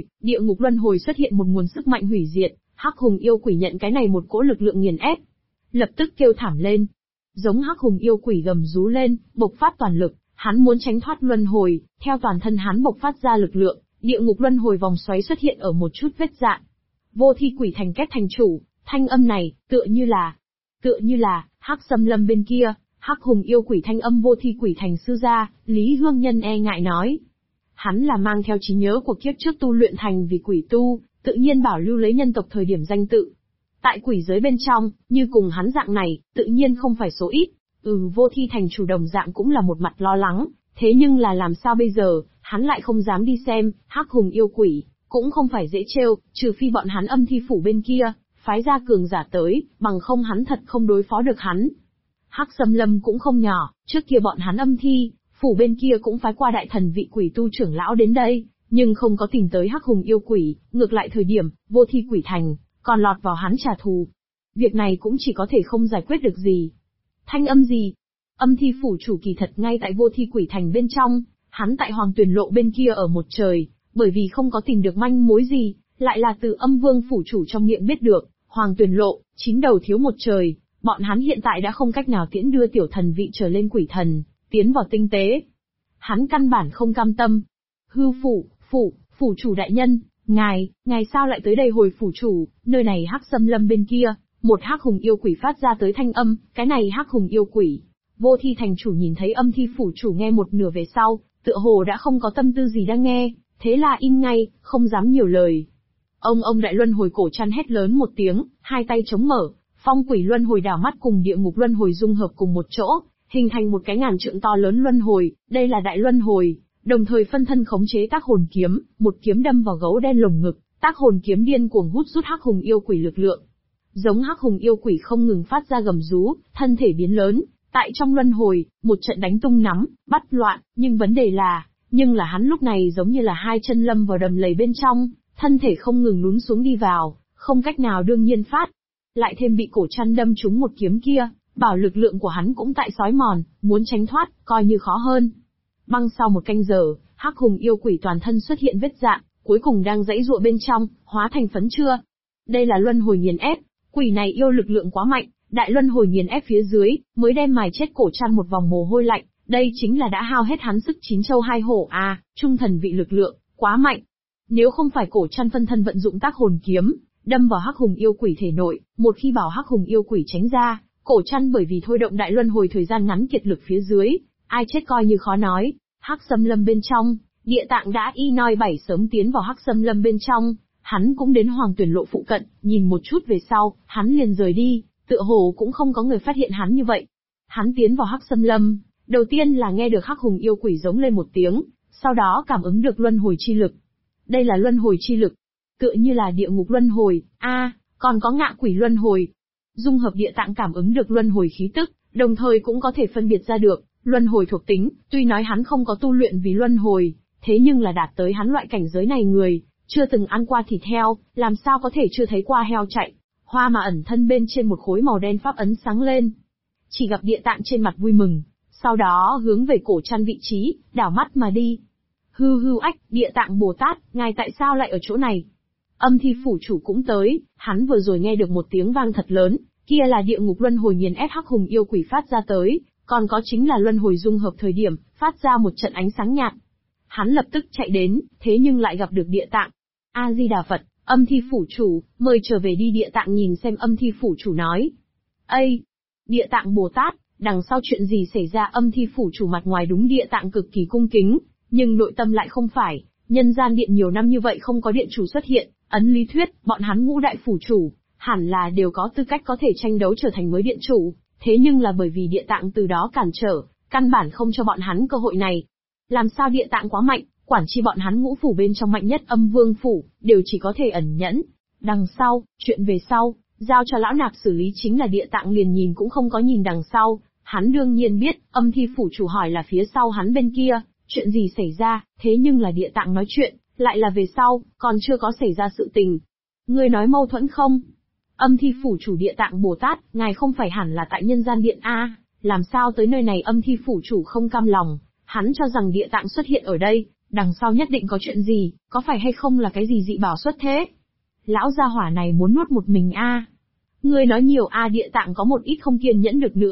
luân hồi xuất hiện một nguồn sức mạnh hủy diệt, hắc hùng yêu quỷ nhận cái này một cỗ lực lượng nghiền ép, lập tức kêu thảm lên. Giống hắc hùng yêu quỷ gầm rú lên, bộc phát toàn lực, Hắn muốn tránh thoát luân hồi, theo toàn thân hắn bộc phát ra lực lượng, địa ngục luân hồi vòng xoáy xuất hiện ở một chút vết dạn. Vô thi quỷ thành kết thành chủ, thanh âm này, tựa như là, Hắc Xâm Lâm bên kia, Hắc Hùng yêu quỷ thanh âm vô thi quỷ thành sư gia, Lý Hương Nhân e ngại nói. Hắn là mang theo trí nhớ của kiếp trước tu luyện thành vì quỷ tu, tự nhiên bảo lưu lấy nhân tộc thời điểm danh tự. Tại quỷ giới bên trong, như cùng hắn dạng này, tự nhiên không phải số ít. Vô thi thành chủ đồng dạng cũng là một mặt lo lắng, thế nhưng là làm sao bây giờ, hắn lại không dám đi xem, Hắc Hùng yêu quỷ, cũng không phải dễ trêu, trừ phi bọn hắn âm thi phủ bên kia, phái ra cường giả tới, bằng không hắn thật không đối phó được hắn. Hắc Xâm Lâm cũng không nhỏ, trước kia bọn hắn âm thi, phủ bên kia cũng phái qua đại thần vị quỷ tu trưởng lão đến đây, nhưng không có tìm tới Hắc Hùng yêu quỷ, ngược lại thời điểm, vô thi quỷ thành, còn lọt vào hắn trả thù. Việc này cũng chỉ có thể không giải quyết được gì. Thanh âm gì? Âm thi phủ chủ kỳ thật ngay tại vô thi quỷ thành bên trong, hắn tại Hoàng Tuyền Lộ bên kia ở một trời, bởi vì không có tìm được manh mối gì, lại là từ âm vương phủ chủ trong miệng biết được, Hoàng Tuyền Lộ, 9 đầu thiếu một trời, bọn hắn hiện tại đã không cách nào tiễn đưa tiểu thần vị trở lên quỷ thần, tiến vào tinh tế. Hắn căn bản không cam tâm. Hư phủ chủ đại nhân, ngài sao lại tới đây hồi phủ chủ, nơi này Hắc Xâm Lâm bên kia, một Hắc Hùng yêu quỷ phát ra tới thanh âm, cái này Hắc Hùng yêu quỷ. Vô thi thành chủ nhìn thấy âm thi phủ chủ nghe một nửa về sau, tựa hồ đã không có tâm tư gì đang nghe, thế là im ngay, không dám nhiều lời. Ông đại luân hồi cổ chăn hét lớn một tiếng, hai tay chống mở, phong quỷ luân hồi đảo mắt cùng địa ngục luân hồi dung hợp cùng một chỗ, hình thành một cái ngàn trượng to lớn luân hồi, đây là đại luân hồi, đồng thời phân thân khống chế tác hồn kiếm, một kiếm đâm vào gấu đen lồng ngực, tác hồn kiếm điên cuồng hút rút Hắc Hùng yêu quỷ lực lượng. Giống Hắc Hùng yêu quỷ không ngừng phát ra gầm rú, thân thể biến lớn, tại trong luân hồi, một trận đánh tung nắm, bắt loạn, nhưng vấn đề là, hắn lúc này giống như là hai chân lâm vào đầm lầy bên trong, thân thể không ngừng lún xuống đi vào, không cách nào đương nhiên phát. Lại thêm bị cổ chăn đâm trúng một kiếm kia, bảo lực lượng của hắn cũng tại sói mòn, muốn tránh thoát, coi như khó hơn. Băng sau một canh giờ, Hắc Hùng yêu quỷ toàn thân xuất hiện vết dạn, cuối cùng đang giãy giụa bên trong, hóa thành phấn chưa. Đây là luân hồi nghiền ép, quỷ này yêu lực lượng quá mạnh, đại luân hồi nghiền ép phía dưới, mới đem mài chết cổ chăn một vòng mồ hôi lạnh, đây chính là đã hao hết hắn sức chín châu hai hổ à, trung thần vị lực lượng, quá mạnh. Nếu không phải cổ chăn phân thân vận dụng tác hồn kiếm, đâm vào Hắc Hùng yêu quỷ thể nội, một khi bảo Hắc Hùng yêu quỷ tránh ra, cổ chăn bởi vì thôi động đại luân hồi thời gian ngắn kiệt lực phía dưới, ai chết coi như khó nói. Hắc Xâm Lâm bên trong, địa tạng đã y noi bảy sớm tiến vào Hắc Xâm Lâm bên trong, hắn cũng đến Hoàng Tuyền Lộ phụ cận, nhìn một chút về sau, hắn liền rời đi, tựa hồ cũng không có người phát hiện hắn như vậy. Hắn tiến vào Hắc Xâm Lâm, đầu tiên là nghe được Hắc Hùng yêu quỷ giống lên một tiếng, sau đó cảm ứng được luân hồi chi lực. Đây là luân hồi chi lực, tựa như là địa ngục luân hồi, còn có ngạ quỷ luân hồi. Dung hợp địa tạng cảm ứng được luân hồi khí tức, đồng thời cũng có thể phân biệt ra được, luân hồi thuộc tính, tuy nói hắn không có tu luyện vì luân hồi, thế nhưng là đạt tới hắn loại cảnh giới này người, chưa từng ăn qua thịt heo, làm sao có thể chưa thấy qua heo chạy. Hoa mà ẩn thân bên trên một khối màu đen pháp ấn sáng lên. Chỉ gặp địa tạng trên mặt vui mừng, sau đó hướng về cổ chăn vị trí, đảo mắt mà đi. Hư ách, địa tạng Bồ Tát, ngài tại sao lại ở chỗ này? Âm thi phủ chủ cũng tới, hắn vừa rồi nghe được một tiếng vang thật lớn, kia là địa ngục luân hồi nghiền ép Hắc Hùng yêu quỷ phát ra tới, còn có chính là luân hồi dung hợp thời điểm, phát ra một trận ánh sáng nhạt. Hắn lập tức chạy đến, thế nhưng lại gặp được địa tạng. A-di-đà Phật, âm thi phủ chủ, mời trở về đi. Địa tạng nhìn xem âm thi phủ chủ nói. Ây! Địa tạng Bồ Tát, đằng sau chuyện gì xảy ra? Âm thi phủ chủ mặt ngoài đúng địa tạng cực kỳ cung kính, nhưng nội tâm lại không phải. Nhân gian điện nhiều năm như vậy không có điện chủ xuất hiện, ấn lý thuyết, bọn hắn ngũ đại phủ chủ, hẳn là đều có tư cách có thể tranh đấu trở thành mới điện chủ, thế nhưng là bởi vì địa tạng từ đó cản trở, căn bản không cho bọn hắn cơ hội này. Làm sao địa tạng quá mạnh, quản chi bọn hắn ngũ phủ bên trong mạnh nhất âm vương phủ, đều chỉ có thể ẩn nhẫn. Đằng sau, chuyện về sau, giao cho lão nạp xử lý. Chính là địa tạng liền nhìn cũng không có nhìn đằng sau, hắn đương nhiên biết, âm thi phủ chủ hỏi là phía sau hắn bên kia, chuyện gì xảy ra, thế nhưng là địa tạng nói chuyện, lại là về sau, còn chưa có xảy ra sự tình. Ngươi nói mâu thuẫn không? Âm thi phủ chủ địa tạng Bồ Tát, ngài không phải hẳn là tại nhân gian điện a? Làm sao tới nơi này? Âm thi phủ chủ không cam lòng, hắn cho rằng địa tạng xuất hiện ở đây, đằng sau nhất định có chuyện gì, có phải hay không là cái gì dị bảo xuất thế? Lão gia hỏa này muốn nuốt một mình a? Ngươi nói nhiều a? Địa tạng có một ít không kiên nhẫn được nữa,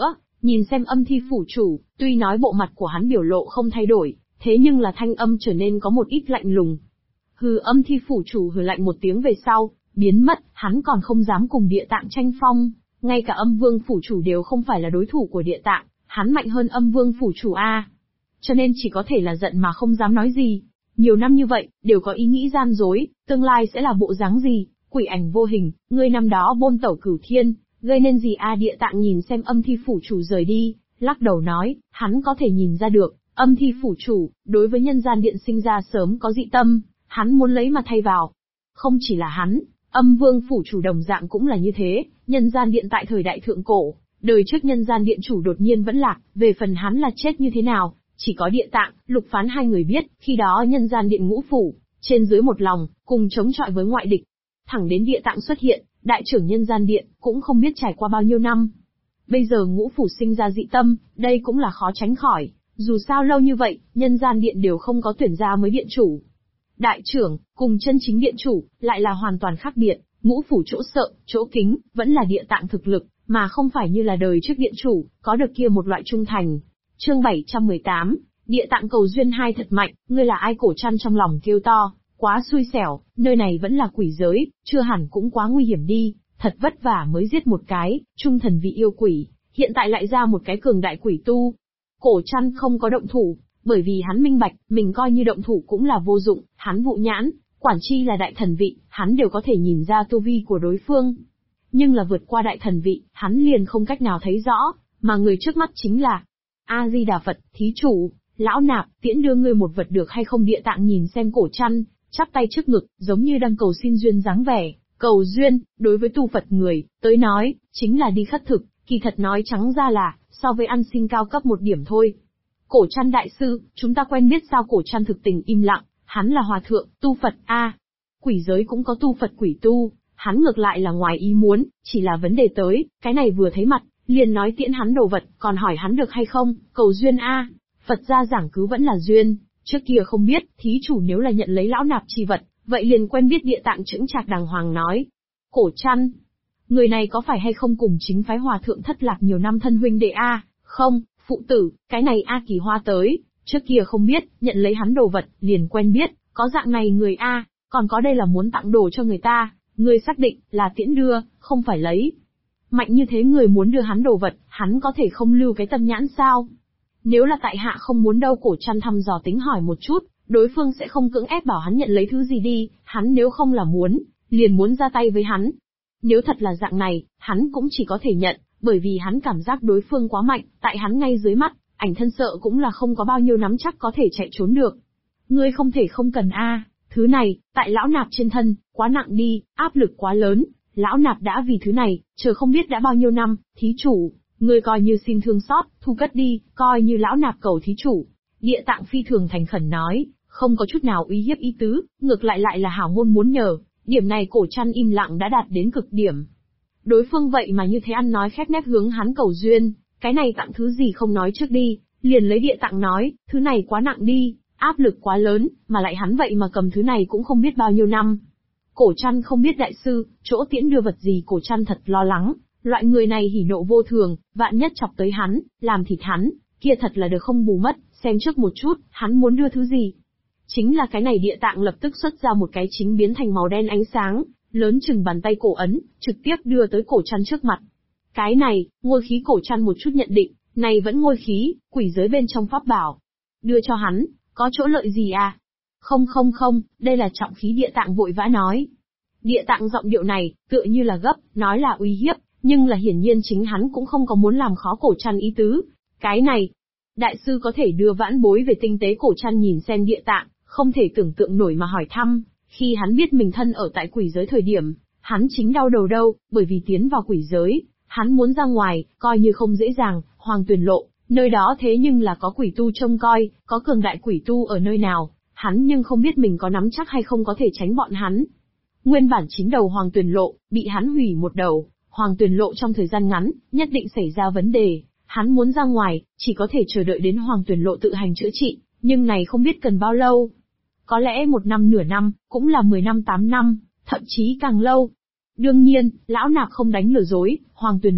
Nhìn xem âm thi phủ chủ, tuy nói bộ mặt của hắn biểu lộ không thay đổi, thế nhưng là thanh âm trở nên có một ít lạnh lùng. Hừ, âm thi phủ chủ hừ lạnh một tiếng về sau, biến mất, hắn còn không dám cùng địa tạng tranh phong, ngay cả âm vương phủ chủ đều không phải là đối thủ của địa tạng, hắn mạnh hơn âm vương phủ chủ a. Cho nên chỉ có thể là giận mà không dám nói gì. Nhiều năm như vậy, đều có ý nghĩ gian dối, tương lai sẽ là bộ dáng gì, quỷ ảnh vô hình, ngươi năm đó bôn tẩu cửu thiên, gây nên gì a? Địa tạng nhìn xem âm thi phủ chủ rời đi, lắc đầu nói, hắn có thể nhìn ra được, âm thi phủ chủ, đối với nhân gian điện sinh ra sớm có dị tâm, hắn muốn lấy mà thay vào. Không chỉ là hắn, âm vương phủ chủ đồng dạng cũng là như thế, nhân gian điện tại thời đại thượng cổ, đời trước nhân gian điện chủ đột nhiên vẫn lạc, về phần hắn là chết như thế nào, chỉ có địa tạng, lục phán hai người biết, khi đó nhân gian điện ngũ phủ, trên dưới một lòng, cùng chống chọi với ngoại địch. Thẳng đến địa tạng xuất hiện, đại trưởng nhân gian điện, cũng không biết trải qua bao nhiêu năm. Bây giờ ngũ phủ sinh ra dị tâm, đây cũng là khó tránh khỏi, dù sao lâu như vậy, nhân gian điện đều không có tuyển ra mới điện chủ. Đại trưởng, cùng chân chính điện chủ, lại là hoàn toàn khác biệt, ngũ phủ chỗ sợ, chỗ kính, vẫn là địa tạng thực lực, mà không phải như là đời trước điện chủ, có được kia một loại trung thành. Chương 718, địa tạng cầu duyên hai thật mạnh, ngươi là ai? Cổ Trăn trong lòng kêu to, quá xui xẻo, nơi này vẫn là quỷ giới, chưa hẳn cũng quá nguy hiểm đi, thật vất vả mới giết một cái, trung thần vị yêu quỷ, hiện tại lại ra một cái cường đại quỷ tu. Cổ Trăn không có động thủ, bởi vì hắn minh bạch, mình coi như động thủ cũng là vô dụng, hắn vụ nhãn, quản chi là đại thần vị, hắn đều có thể nhìn ra tu vi của đối phương. Nhưng là vượt qua đại thần vị, hắn liền không cách nào thấy rõ, mà người trước mắt chính là A-di-đà Phật, thí chủ, lão nạp, tiễn đưa ngươi một vật được hay không? Địa tạng nhìn xem Cổ Trăn, chắp tay trước ngực, giống như đang cầu xin duyên dáng vẻ. Cầu duyên, đối với tu Phật người, tới nói, chính là đi khất thực, kỳ thật nói trắng ra là, so với ăn xin cao cấp một điểm thôi. Cổ Trăn đại sư, chúng ta quen biết sao? Cổ Trăn thực tình im lặng, hắn là hòa thượng, tu Phật a. Quỷ giới cũng có tu Phật quỷ tu, hắn ngược lại là ngoài ý muốn, chỉ là vấn đề tới, cái này vừa thấy mặt, liền nói tiễn hắn đồ vật, còn hỏi hắn được hay không, cầu duyên a. Phật gia giảng cứ vẫn là duyên, trước kia không biết, thí chủ nếu là nhận lấy lão nạp chi vật, vậy liền quen biết. Địa tạng chững chạc đàng hoàng nói. Cổ Trăn, người này có phải hay không cùng chính phái hòa thượng thất lạc nhiều năm thân huynh đệ a? Không, phụ tử, cái này A Kỳ Hoa tới, trước kia không biết, nhận lấy hắn đồ vật, liền quen biết, có dạng này người a, còn có đây là muốn tặng đồ cho người ta, người xác định là tiễn đưa, không phải lấy. Mạnh như thế người muốn đưa hắn đồ vật, hắn có thể không lưu cái tâm nhãn sao? Nếu là tại hạ không muốn đâu. Cổ Trăn thăm dò tính hỏi một chút, đối phương sẽ không cưỡng ép bảo hắn nhận lấy thứ gì đi, hắn nếu không là muốn, liền muốn ra tay với hắn. Nếu thật là dạng này, hắn cũng chỉ có thể nhận, bởi vì hắn cảm giác đối phương quá mạnh, tại hắn ngay dưới mắt, ảnh thân sợ cũng là không có bao nhiêu nắm chắc có thể chạy trốn được. Ngươi không thể không cần a, thứ này, tại lão nạp trên thân, quá nặng đi, áp lực quá lớn, lão nạp đã vì thứ này, chờ không biết đã bao nhiêu năm, thí chủ, ngươi coi như xin thương xót, thu cất đi, coi như lão nạp cầu thí chủ. Địa tạng phi thường thành khẩn nói, không có chút nào uy hiếp ý tứ, ngược lại là hảo ngôn muốn nhờ, điểm này Cổ Trăn im lặng đã đạt đến cực điểm. Đối phương vậy mà như thế ăn nói khép nép hướng hắn cầu duyên, cái này tặng thứ gì không nói trước đi, liền lấy. Địa tạng nói, thứ này quá nặng đi, áp lực quá lớn, mà lại hắn vậy mà cầm thứ này cũng không biết bao nhiêu năm. Cổ Trăn không biết đại sư, chỗ tiễn đưa vật gì. Cổ Trăn thật lo lắng, loại người này hỉ nộ vô thường, vạn nhất chọc tới hắn, làm thịt hắn, kia thật là được không bù mất. Xem trước một chút, hắn muốn đưa thứ gì. Chính là cái này. Địa tạng lập tức xuất ra một cái chính biến thành màu đen ánh sáng, lớn chừng bàn tay cổ ấn, trực tiếp đưa tới Cổ Trăn trước mặt. Cái này, ngôi khí. Cổ Trăn một chút nhận định, này vẫn ngôi khí, quỷ giới bên trong pháp bảo. Đưa cho hắn, có chỗ lợi gì à? Không, đây là trọng khí. Địa tạng vội vã nói. Địa tạng giọng điệu này, tựa như là gấp, nói là uy hiếp, nhưng là hiển nhiên chính hắn cũng không có muốn làm khó Cổ Trăn ý tứ. Cái này, đại sư có thể đưa vãn bối về tinh tế. Cổ Trăn nhìn xem Địa tạng, không thể tưởng tượng nổi mà hỏi thăm. Khi hắn biết mình thân ở tại quỷ giới thời điểm, hắn chính đau đầu đâu, bởi vì tiến vào quỷ giới, hắn muốn ra ngoài, coi như không dễ dàng. Hoàng Tuyền Lộ, nơi đó thế nhưng là có quỷ tu trông coi, có cường đại quỷ tu ở nơi nào, hắn nhưng không biết mình có nắm chắc hay không có thể tránh bọn hắn. Nguyên bản 9 đầu Hoàng Tuyền Lộ, bị hắn hủy một đầu. Hoàng Tuyền Lộ trong thời gian ngắn, nhất định xảy ra vấn đề, hắn muốn ra ngoài, chỉ có thể chờ đợi đến Hoàng Tuyền Lộ tự hành chữa trị, nhưng này không biết cần bao lâu. Có lẽ 1 năm nửa năm, cũng là 10 năm 8 năm, thậm chí càng lâu. Đương nhiên, lão nạp không đánh lừa dối, Hoàng Tuyền Lộ,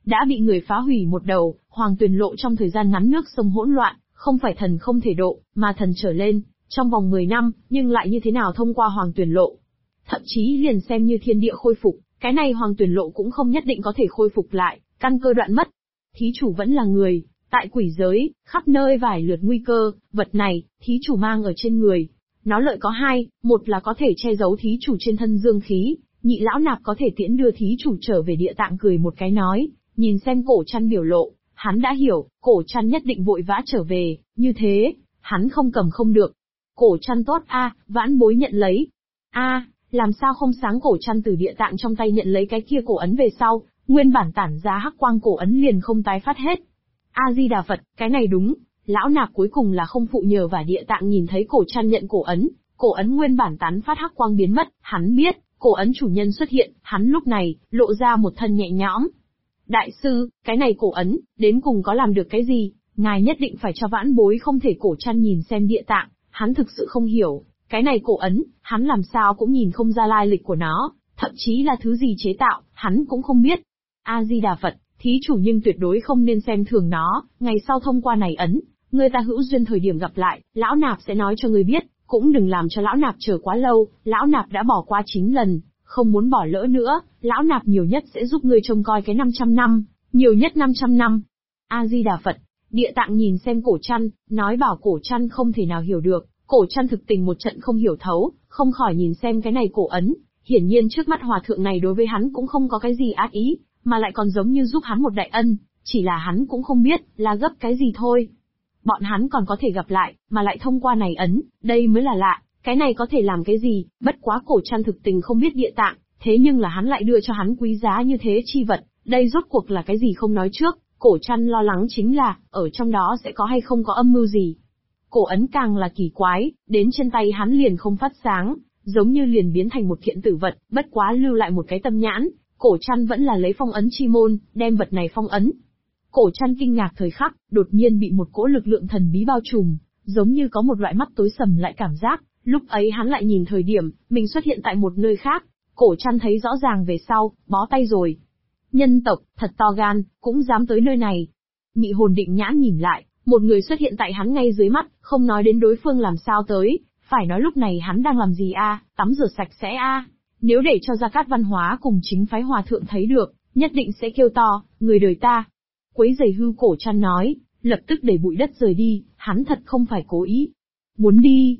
đã bị người phá hủy một đầu. Hoàng Tuyền Lộ trong thời gian ngắn nước sông hỗn loạn, không phải thần không thể độ, mà thần trở lên, trong vòng 10 năm, nhưng lại như thế nào thông qua Hoàng Tuyền Lộ. Thậm chí liền xem như thiên địa khôi phục, cái này Hoàng Tuyền Lộ cũng không nhất định có thể khôi phục lại, căn cơ đoạn mất. Thí chủ vẫn là người, tại quỷ giới, khắp nơi vài lượt nguy cơ, vật này, thí chủ mang ở trên người. Nó lợi có hai, một là có thể che giấu thí chủ trên thân dương khí, nhị lão nạp có thể tiễn đưa thí chủ trở về địa tạng. Cười một cái nói, nhìn xem Cổ Trăn biểu lộ, hắn đã hiểu, Cổ Trăn nhất định vội vã trở về, như thế, hắn không cầm không được. Cổ Trăn tốt a, vãn bối nhận lấy. A, làm sao không sáng? Cổ Trăn từ địa tạng trong tay nhận lấy cái kia cổ ấn về sau, nguyên bản tản ra hắc quang cổ ấn liền không tái phát hết. A Di Đà Phật, cái này đúng, lão nạp cuối cùng là không phụ nhờ và địa tạng nhìn thấy Cổ Trăn nhận cổ ấn nguyên bản tán phát hắc quang biến mất, hắn biết, cổ ấn chủ nhân xuất hiện, hắn lúc này, lộ ra một thân nhẹ nhõm. Đại sư, cái này cổ ấn, đến cùng có làm được cái gì? Ngài nhất định phải cho vãn bối. Không thể. Cổ Trăn nhìn xem địa tạng, hắn thực sự không hiểu, cái này cổ ấn, hắn làm sao cũng nhìn không ra lai lịch của nó, thậm chí là thứ gì chế tạo, hắn cũng không biết. A Di Đà Phật, thí chủ nhưng tuyệt đối không nên xem thường nó, ngày sau thông qua này ấn, người ta hữu duyên thời điểm gặp lại, lão nạp sẽ nói cho người biết, cũng đừng làm cho lão nạp chờ quá lâu, lão nạp đã bỏ qua 9 lần, không muốn bỏ lỡ nữa, lão nạp nhiều nhất sẽ giúp ngươi trông coi cái 500 năm, nhiều nhất 500 năm. A Di Đà Phật, địa tạng nhìn xem Cổ Trăn, nói bảo Cổ Trăn không thể nào hiểu được, Cổ Trăn thực tình một trận không hiểu thấu, không khỏi nhìn xem cái này cổ ấn, hiển nhiên trước mắt hòa thượng này đối với hắn cũng không có cái gì ác ý, mà lại còn giống như giúp hắn một đại ân, chỉ là hắn cũng không biết là gấp cái gì thôi. Bọn hắn còn có thể gặp lại, mà lại thông qua này ấn, đây mới là lạ, cái này có thể làm cái gì? Bất quá Cổ Trăn thực tình không biết địa tạng, thế nhưng là hắn lại đưa cho hắn quý giá như thế chi vật, đây rốt cuộc là cái gì không nói trước, Cổ Trăn lo lắng chính là, ở trong đó sẽ có hay không có âm mưu gì. Cổ ấn càng là kỳ quái, đến trên tay hắn liền không phát sáng, giống như liền biến thành một kiện tử vật, bất quá lưu lại một cái tâm nhãn, Cổ Trăn vẫn là lấy phong ấn chi môn, đem vật này phong ấn. Cổ Trăn kinh ngạc thời khắc, đột nhiên bị một cỗ lực lượng thần bí bao trùm, giống như có một loại mắt tối sầm lại cảm giác, lúc ấy hắn lại nhìn thời điểm, mình xuất hiện tại một nơi khác, Cổ Trăn thấy rõ ràng về sau, bó tay rồi. Nhân tộc, thật to gan, cũng dám tới nơi này. Mị hồn định nhãn nhìn lại, một người xuất hiện tại hắn ngay dưới mắt, không nói đến đối phương làm sao tới, phải nói lúc này hắn đang làm gì a? Tắm rửa sạch sẽ a? Nếu để cho Gia Cát Văn Hóa cùng chính phái hòa thượng thấy được, nhất định sẽ kêu to, người đời ta. Quấy giày hư. Cổ Trăn nói, lập tức đẩy bụi đất rời đi, hắn thật không phải cố ý. Muốn đi.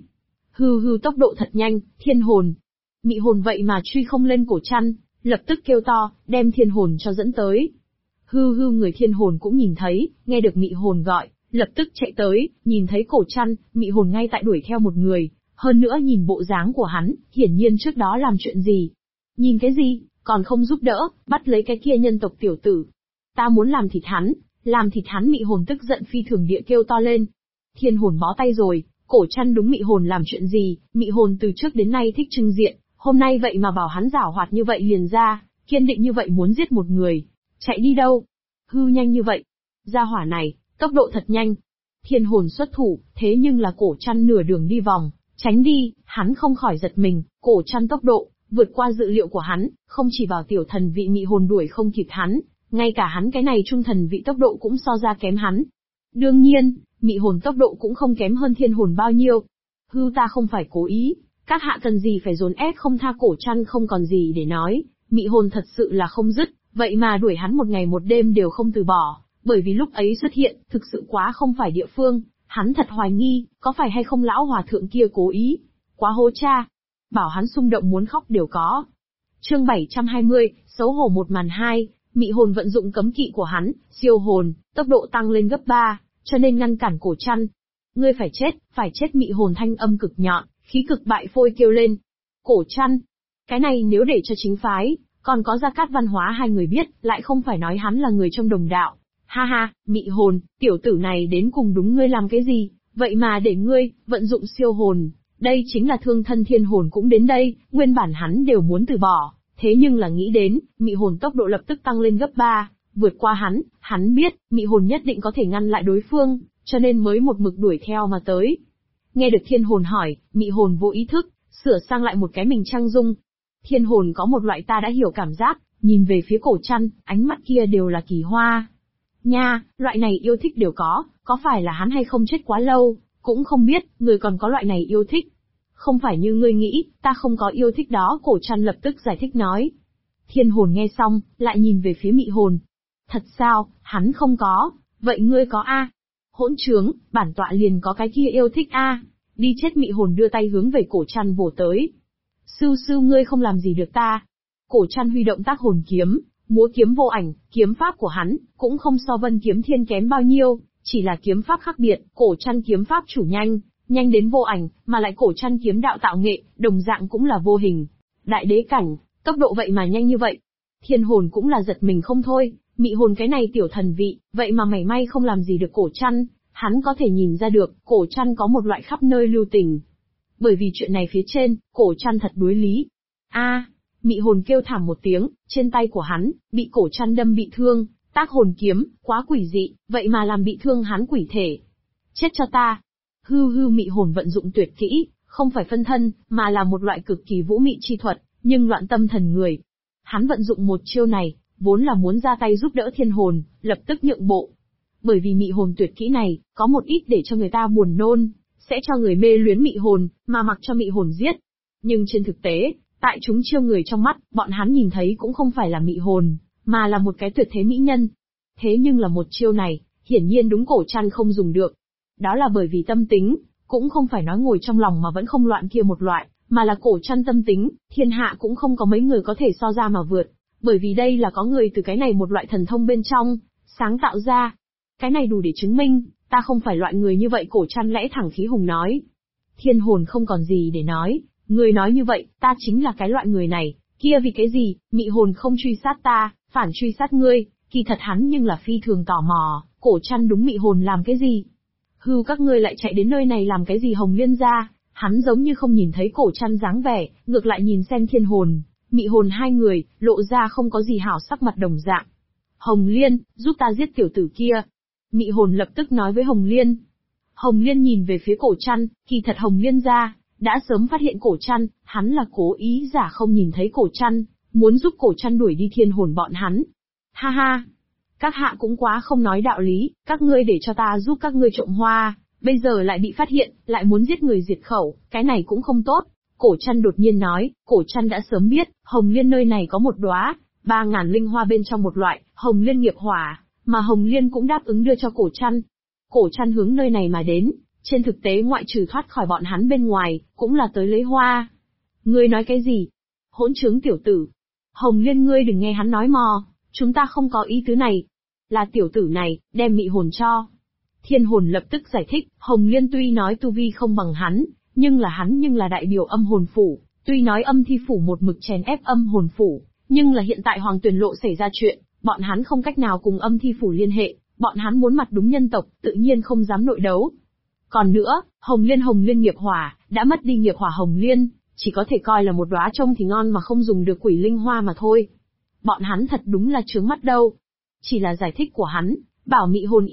Hư tốc độ thật nhanh, thiên hồn. Mị hồn vậy mà truy không lên Cổ Trăn, lập tức kêu to, đem thiên hồn cho dẫn tới. Hư người thiên hồn cũng nhìn thấy, nghe được mị hồn gọi, lập tức chạy tới, nhìn thấy Cổ Trăn, mị hồn ngay tại đuổi theo một người, hơn nữa nhìn bộ dáng của hắn, hiển nhiên trước đó làm chuyện gì. Nhìn cái gì, còn không giúp đỡ, bắt lấy cái kia nhân tộc tiểu tử. Ta muốn làm thịt hắn. Mị hồn tức giận phi thường địa kêu to lên. Thiên hồn bó tay rồi, Cổ Trăn đúng mị hồn làm chuyện gì, mị hồn từ trước đến nay thích trưng diện, hôm nay vậy mà bảo hắn giảo hoạt như vậy liền ra, kiên định như vậy muốn giết một người. Chạy đi đâu? Hư nhanh như vậy. Gia hỏa này, tốc độ thật nhanh. Thiên hồn xuất thủ, thế nhưng là Cổ Trăn nửa đường đi vòng, tránh đi, hắn không khỏi giật mình, Cổ Trăn tốc độ, vượt qua dự liệu của hắn, không chỉ bảo tiểu thần vị mị hồn đuổi không kịp hắn, ngay cả hắn cái này trung thần vị tốc độ cũng so ra kém hắn. Đương nhiên, mị hồn tốc độ cũng không kém hơn thiên hồn bao nhiêu. Hư ta không phải cố ý, các hạ cần gì phải dồn ép không tha. Cổ Trăn không còn gì để nói, mị hồn thật sự là không dứt, vậy mà đuổi hắn một ngày một đêm đều không từ bỏ, bởi vì lúc ấy xuất hiện, thực sự quá không phải địa phương, hắn thật hoài nghi, có phải hay không lão hòa thượng kia cố ý, quá hố cha, bảo hắn xung động muốn khóc đều có. Chương 720, xấu hổ một màn hai, mị hồn vận dụng cấm kỵ của hắn, siêu hồn, tốc độ tăng lên gấp 3, cho nên ngăn cản Cổ Trăn. Ngươi phải chết. Mị hồn thanh âm cực nhọn, khí cực bại phôi kêu lên. Cổ Trăn, cái này nếu để cho chính phái, còn có Gia Cát Văn Hóa hai người biết, lại không phải nói hắn là người trong đồng đạo. Ha ha, mị hồn, tiểu tử này đến cùng đúng ngươi làm cái gì, vậy mà để ngươi vận dụng siêu hồn, đây chính là thương thân. Thiên hồn cũng đến đây, nguyên bản hắn đều muốn từ bỏ, thế nhưng là nghĩ đến, mị hồn tốc độ lập tức tăng lên gấp 3, vượt qua hắn biết, mị hồn nhất định có thể ngăn lại đối phương, cho nên mới một mực đuổi theo mà tới. Nghe được thiên hồn hỏi, mị hồn vô ý thức, sửa sang lại một cái mình trang dung. Thiên hồn có một loại ta đã hiểu cảm giác, nhìn về phía Cổ Trăn, ánh mắt kia đều là kỳ hoa. Nha, loại này yêu thích đều có phải là hắn hay không chết quá lâu, cũng không biết, người còn có loại này yêu thích. Không phải như ngươi nghĩ, ta không có yêu thích đó, Cổ Trăn lập tức giải thích nói. Thiên hồn nghe xong, lại nhìn về phía Mị hồn. Thật sao, hắn không có, vậy ngươi có a? Hỗn trướng, bản tọa liền có cái kia yêu thích a. Đi chết, Mị hồn đưa tay hướng về Cổ Trăn vồ tới. Sư sư, ngươi không làm gì được ta. Cổ Trăn huy động tác hồn kiếm, múa kiếm vô ảnh, kiếm pháp của hắn cũng không so Vân Kiếm Thiên kém bao nhiêu, chỉ là kiếm pháp khác biệt. Cổ Trăn kiếm pháp chủ nhanh đến vô ảnh, mà lại Cổ Trăn kiếm đạo tạo nghệ, đồng dạng cũng là vô hình. Đại đế cảnh, tốc độ vậy mà nhanh như vậy. Thiên hồn cũng là giật mình không thôi, Mị hồn cái này tiểu thần vị, vậy mà mảy may không làm gì được Cổ Trăn. Hắn có thể nhìn ra được, Cổ Trăn có một loại khắp nơi lưu tình. Bởi vì chuyện này phía trên, Cổ Trăn thật đối lý. Mị hồn kêu thảm một tiếng, trên tay của hắn, bị Cổ Trăn đâm bị thương, tác hồn kiếm, quá quỷ dị, vậy mà làm bị thương hắn quỷ thể. Chết cho ta! Hư, Mị hồn vận dụng tuyệt kỹ, không phải phân thân, mà là một loại cực kỳ vũ mị chi thuật, nhưng loạn tâm thần người. Hắn vận dụng một chiêu này, vốn là muốn ra tay giúp đỡ thiên hồn, lập tức nhượng bộ. Bởi vì Mị hồn tuyệt kỹ này, có một ít để cho người ta buồn nôn, sẽ cho người mê luyến Mị hồn, mà mặc cho Mị hồn giết. Nhưng trên thực tế, tại chúng chiêu người trong mắt, bọn hắn nhìn thấy cũng không phải là Mị hồn, mà là một cái tuyệt thế mỹ nhân. Thế nhưng là một chiêu này, hiển nhiên đúng Cổ Trăn không dùng được. Đó là bởi vì tâm tính, cũng không phải nói ngồi trong lòng mà vẫn không loạn kia một loại, mà là Cổ Trăn tâm tính, thiên hạ cũng không có mấy người có thể so ra mà vượt. Bởi vì đây là có người từ cái này một loại thần thông bên trong, sáng tạo ra. Cái này đủ để chứng minh, ta không phải loại người như vậy, Cổ Trăn lẽ thẳng khí hùng nói. Thiên hồn không còn gì để nói, người nói như vậy, ta chính là cái loại người này, kia vì cái gì, Mị hồn không truy sát ta, phản truy sát ngươi, kỳ thật hắn nhưng là phi thường tò mò, Cổ Trăn đúng Mị hồn làm cái gì? Hừ, các ngươi lại chạy đến nơi này làm cái gì? Hồng Liên gia, hắn giống như không nhìn thấy Cổ Trăn dáng vẻ, ngược lại nhìn xem thiên hồn, Mị hồn hai người, lộ ra không có gì hảo sắc mặt đồng dạng. Hồng Liên, giúp ta giết tiểu tử kia. Mị hồn lập tức nói với Hồng Liên. Hồng Liên nhìn về phía Cổ Trăn, kỳ thật Hồng Liên gia đã sớm phát hiện Cổ Trăn, hắn là cố ý giả không nhìn thấy Cổ Trăn, muốn giúp Cổ Trăn đuổi đi thiên hồn bọn hắn. Ha ha, các hạ cũng quá không nói đạo lý, các ngươi để cho ta giúp các ngươi trộm hoa, bây giờ lại bị phát hiện, lại muốn giết người diệt khẩu, cái này cũng không tốt. Cổ Trăn đột nhiên nói, Cổ Trăn đã sớm biết, Hồng Liên nơi này có một đóa 3000 linh hoa bên trong một loại, Hồng Liên nghiệp hỏa, mà Hồng Liên cũng đáp ứng đưa cho Cổ Trăn. Cổ Trăn hướng nơi này mà đến, trên thực tế ngoại trừ thoát khỏi bọn hắn bên ngoài, cũng là tới lấy hoa. Ngươi nói cái gì? Hỗn trướng tiểu tử. Hồng Liên, ngươi đừng nghe hắn nói mò, chúng ta không có ý tứ này. Là tiểu tử này, đem Mị hồn cho. Thiên hồn lập tức giải thích, Hồng Liên tuy nói tu vi không bằng hắn nhưng là đại biểu âm hồn phủ, tuy nói âm thi phủ một mực chèn ép âm hồn phủ, nhưng là hiện tại Hoàng Tuyền Lộ xảy ra chuyện, bọn hắn không cách nào cùng âm thi phủ liên hệ, bọn hắn muốn mặt đúng nhân tộc, tự nhiên không dám nội đấu. Còn nữa, Hồng Liên nghiệp hỏa, đã mất đi nghiệp hỏa Hồng Liên, chỉ có thể coi là một đóa trông thì ngon mà không dùng được quỷ linh hoa mà thôi. Bọn hắn thật đúng là trướng mắt đâu. Chỉ là giải thích của hắn, bảo Mị hồn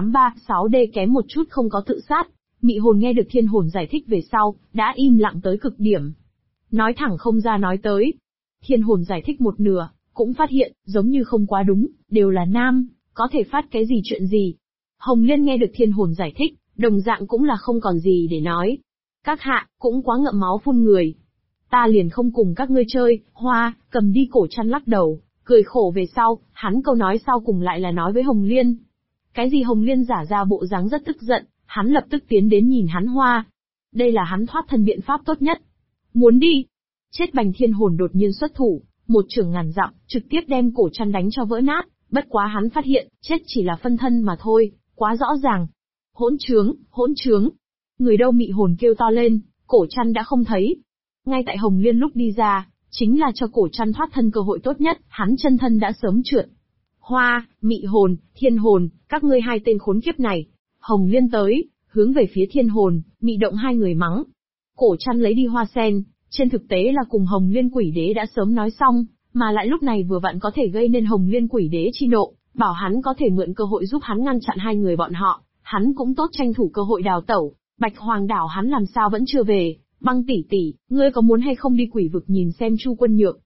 Y836D kém một chút không có tự sát. Mị hồn nghe được thiên hồn giải thích về sau, đã im lặng tới cực điểm. Nói thẳng không ra nói tới. Thiên hồn giải thích một nửa, cũng phát hiện, giống như không quá đúng, đều là nam, có thể phát cái gì chuyện gì. Hồng Liên nghe được thiên hồn giải thích, đồng dạng cũng là không còn gì để nói. Các hạ, cũng quá ngậm máu phun người. Ta liền không cùng các ngươi chơi, hoa, cầm đi. Cổ Trăn lắc đầu, cười khổ về sau, hắn câu nói sau cùng lại là nói với Hồng Liên. Cái gì? Hồng Liên giả ra bộ dáng rất tức giận, hắn lập tức tiến đến nhìn hắn hoa. Đây là hắn thoát thân biện pháp tốt nhất. Muốn đi. Chết bành. Thiên hồn đột nhiên xuất thủ, một chưởng ngàn dặm, trực tiếp đem Cổ Trăn đánh cho vỡ nát, bất quá hắn phát hiện, chết chỉ là phân thân mà thôi, quá rõ ràng. Hỗn trướng. Người đâu? Mị hồn kêu to lên, Cổ Trăn đã không thấy. Ngay tại Hồng Liên lúc đi ra, chính là cho Cổ Trăn thoát thân cơ hội tốt nhất, hắn chân thân đã sớm trượt. Hoa, Mị hồn, thiên hồn, các ngươi hai tên khốn kiếp này. Hồng Liên tới, hướng về phía thiên hồn, Mị động hai người mắng. Cổ Trăn lấy đi hoa sen, trên thực tế là cùng Hồng Liên quỷ đế đã sớm nói xong, mà lại lúc này vừa vặn có thể gây nên Hồng Liên quỷ đế chi nộ, bảo hắn có thể mượn cơ hội giúp hắn ngăn chặn hai người bọn họ, hắn cũng tốt tranh thủ cơ hội đào tẩu. Bạch Hoàng đảo hắn làm sao vẫn chưa về? Băng tỷ tỷ, ngươi có muốn hay không đi quỷ vực nhìn xem Chu Quân Nhược,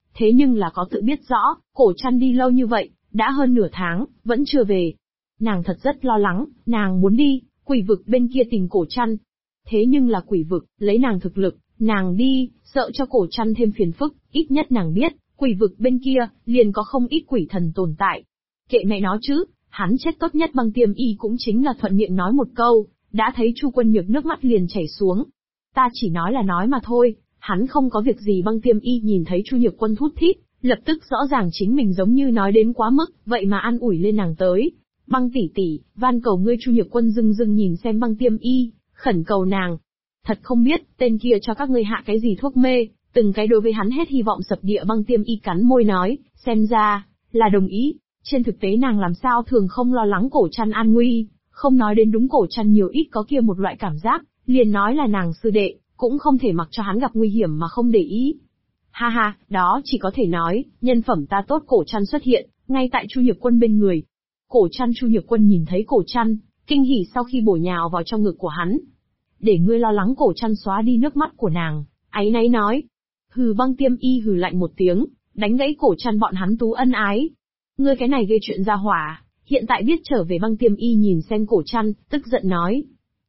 thế nhưng là có tự biết rõ, cổ trăn đi lâu như vậy, đã hơn nửa tháng, vẫn chưa về. Nàng thật rất lo lắng, nàng muốn đi, quỷ vực bên kia tìm cổ trăn. Thế nhưng là quỷ vực, lấy nàng thực lực, nàng đi, sợ cho cổ trăn thêm phiền phức, ít nhất nàng biết, quỷ vực bên kia, liền có không ít quỷ thần tồn tại. Kệ mẹ nó chứ, hắn chết tốt nhất. Băng Tiêm Y cũng chính là thuận miệng nói một câu, đã thấy Chu Quân Nhược nước mắt liền chảy xuống. Ta chỉ nói là nói mà thôi, hắn không có việc gì. Băng Tiêm Y nhìn thấy Chu Nhược Quân thút thít, lập tức rõ ràng chính mình giống như nói đến quá mức, vậy mà an ủi lên nàng tới. Băng tỷ tỷ, van cầu ngươi. Chu Nhược Quân dưng dưng nhìn xem Băng Tiêm Y, khẩn cầu nàng. Thật không biết, tên kia cho các ngươi hạ cái gì thuốc mê, từng cái đối với hắn hết hy vọng sập địa. Băng Tiêm Y cắn môi nói, xem ra, là đồng ý. Trên thực tế nàng làm sao thường không lo lắng cổ trăn an nguy, không nói đến đúng cổ trăn nhiều ít có kia một loại cảm giác, liền nói là nàng sư đệ, cũng không thể mặc cho hắn gặp nguy hiểm mà không để ý. Ha ha, đó chỉ có thể nói, nhân phẩm ta tốt. Cổ trăn xuất hiện, ngay tại Chu Nhược Quân bên người. Cổ trăn. Chu Nhược Quân nhìn thấy cổ trăn, kinh hỉ sau khi bổ nhào vào trong ngực của hắn. Để ngươi lo lắng. Cổ trăn xóa đi nước mắt của nàng, áy náy nói. Hừ. Băng Tiêm Y hừ lạnh một tiếng, đánh gãy cổ trăn bọn hắn tú ân ái. Ngươi cái này gây chuyện ra hỏa, hiện tại biết trở về. Băng Tiêm Y nhìn xem cổ trăn, tức giận nói.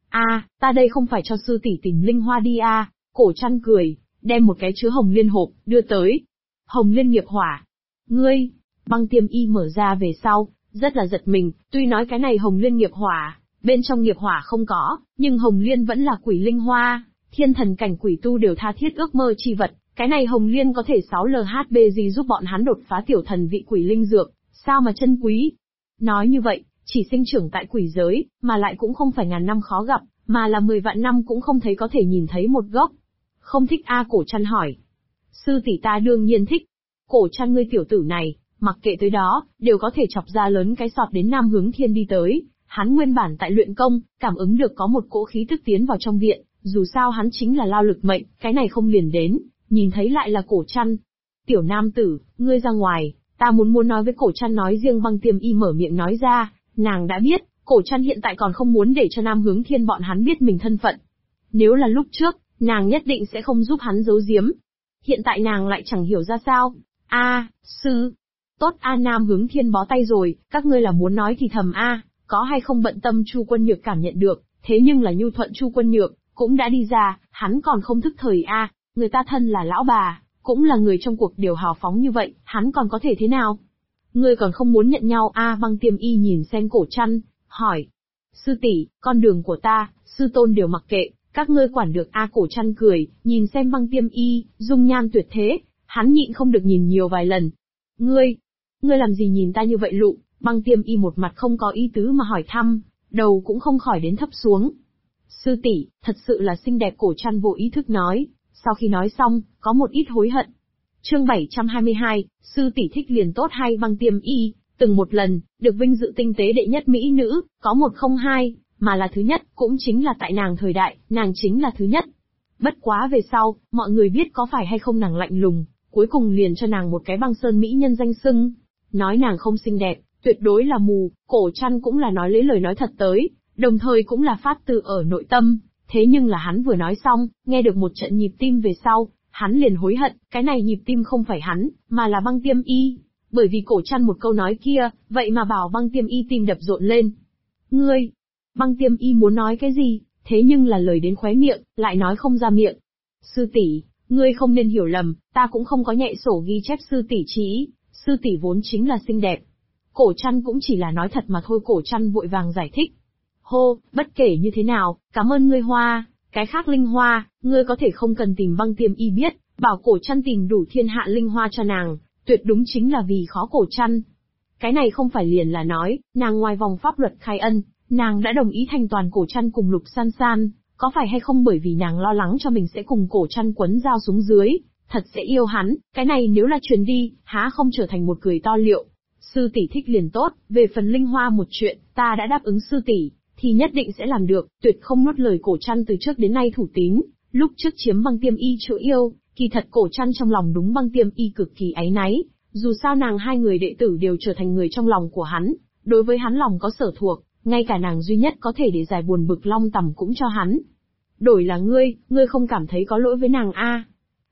Ta đây không phải cho sư tỷ tìm linh hoa đi à? Cổ trăn cười, đem một cái chứa hồng liên hộp, đưa tới. Hồng liên nghiệp hỏa. Ngươi, Băng Tiêm Y mở ra về sau, rất là giật mình, tuy nói cái này hồng liên nghiệp hỏa, bên trong nghiệp hỏa không có, nhưng hồng liên vẫn là quỷ linh hoa, thiên thần cảnh quỷ tu đều tha thiết ước mơ chi vật. Cái này hồng liên có thể 6 LHB gì giúp bọn hắn đột phá tiểu thần vị quỷ linh dược, sao mà chân quý. Nói như vậy, chỉ sinh trưởng tại quỷ giới, mà lại cũng không phải ngàn năm khó gặp, mà là 10 vạn năm cũng không thấy có thể nhìn thấy một gốc. Không thích a? Cổ trăn hỏi. Sư tỷ ta đương nhiên thích. Cổ trăn, ngươi tiểu tử này, mặc kệ tới đó, đều có thể chọc ra lớn cái sọt. Đến Nam Hướng Thiên đi tới, hắn nguyên bản tại luyện công, cảm ứng được có một cỗ khí tức tiến vào trong viện, dù sao hắn chính là lao lực mệnh, cái này không liền đến, nhìn thấy lại là cổ trăn. Tiểu nam tử, ngươi ra ngoài, ta muốn nói với cổ trăn. Nói riêng Băng Tiêm Y mở miệng nói ra, nàng đã biết, cổ trăn hiện tại còn không muốn để cho Nam Hướng Thiên bọn hắn biết mình thân phận. Nếu là lúc trước, nàng nhất định sẽ không giúp hắn giấu giếm. Hiện tại nàng lại chẳng hiểu ra sao. Sư. Tốt Nam Hướng Thiên bó tay rồi, các ngươi là muốn nói thì thầm có hay không bận tâm. Chu Quân Nhược cảm nhận được, thế nhưng là nhu thuận Chu Quân Nhược, cũng đã đi ra, hắn còn không thức thời người ta thân là lão bà, cũng là người trong cuộc đều hào phóng như vậy, hắn còn có thể thế nào? Ngươi còn không muốn nhận nhau Băng Tiêm Y nhìn xem cổ trăn, hỏi. Sư tỷ, con đường của ta, sư tôn đều mặc kệ, các ngươi quản được Cổ trăn cười, nhìn xem Băng Tiêm Y, dung nhan tuyệt thế, hắn nhịn không được nhìn nhiều vài lần. Ngươi làm gì nhìn ta như vậy lụ? Băng Tiêm Y một mặt không có ý tứ mà hỏi thăm, đầu cũng không khỏi đến thấp xuống. Sư tỷ, thật sự là xinh đẹp. Cổ trăn vô ý thức nói, sau khi nói xong, có một ít hối hận. Chương 722, sư tỷ thích liền tốt hay? Băng Tiêm Y, từng một lần, được vinh dự tinh tế đệ nhất mỹ nữ, có một không hai, mà là thứ nhất, cũng chính là tại nàng thời đại, nàng chính là thứ nhất. Bất quá về sau, mọi người biết có phải hay không nàng lạnh lùng, cuối cùng liền cho nàng một cái băng sơn mỹ nhân danh xưng. Nói nàng không xinh đẹp, tuyệt đối là mù. Cổ trăn cũng là nói lấy lời nói thật tới, đồng thời cũng là phát từ ở nội tâm. Thế nhưng là hắn vừa nói xong, nghe được một trận nhịp tim về sau, hắn liền hối hận, cái này nhịp tim không phải hắn, mà là Băng Tiêm Y. Bởi vì cổ trăn một câu nói kia, vậy mà bảo Băng Tiêm Y tim đập rộn lên. Ngươi! Băng Tiêm Y muốn nói cái gì, thế nhưng là lời đến khóe miệng, lại nói không ra miệng. Sư tỷ, ngươi không nên hiểu lầm, ta cũng không có nhạy sổ ghi chép sư tỷ chí, sư tỷ vốn chính là xinh đẹp. Cổ trăn cũng chỉ là nói thật mà thôi. Cổ trăn vội vàng giải thích. Hô, bất kể như thế nào, cảm ơn ngươi Hoa, cái khác linh hoa, ngươi có thể không cần tìm. Băng Tiêm Y biết, bảo cổ trăn tìm đủ thiên hạ linh hoa cho nàng, tuyệt đúng chính là vì khó cổ trăn. Cái này không phải liền là nói, nàng ngoài vòng pháp luật khai ân, nàng đã đồng ý thành toàn cổ trăn cùng Lục San San, có phải hay không bởi vì nàng lo lắng cho mình sẽ cùng cổ trăn quấn dao xuống dưới, thật sẽ yêu hắn, cái này nếu là truyền đi, há không trở thành một cười to liệu. Sư tỷ thích liền tốt, về phần linh hoa một chuyện, ta đã đáp ứng sư tỷ, thì nhất định sẽ làm được, tuyệt không nuốt lời. Cổ trăn từ trước đến nay thủ tín, lúc trước chiếm Băng Tiêm Y chỗ yêu, kỳ thật cổ trăn trong lòng đúng Băng Tiêm Y cực kỳ áy náy, dù sao nàng hai người đệ tử đều trở thành người trong lòng của hắn, đối với hắn lòng có sở thuộc, ngay cả nàng duy nhất có thể để giải buồn bực long tầm cũng cho hắn. Đổi là ngươi không cảm thấy có lỗi với nàng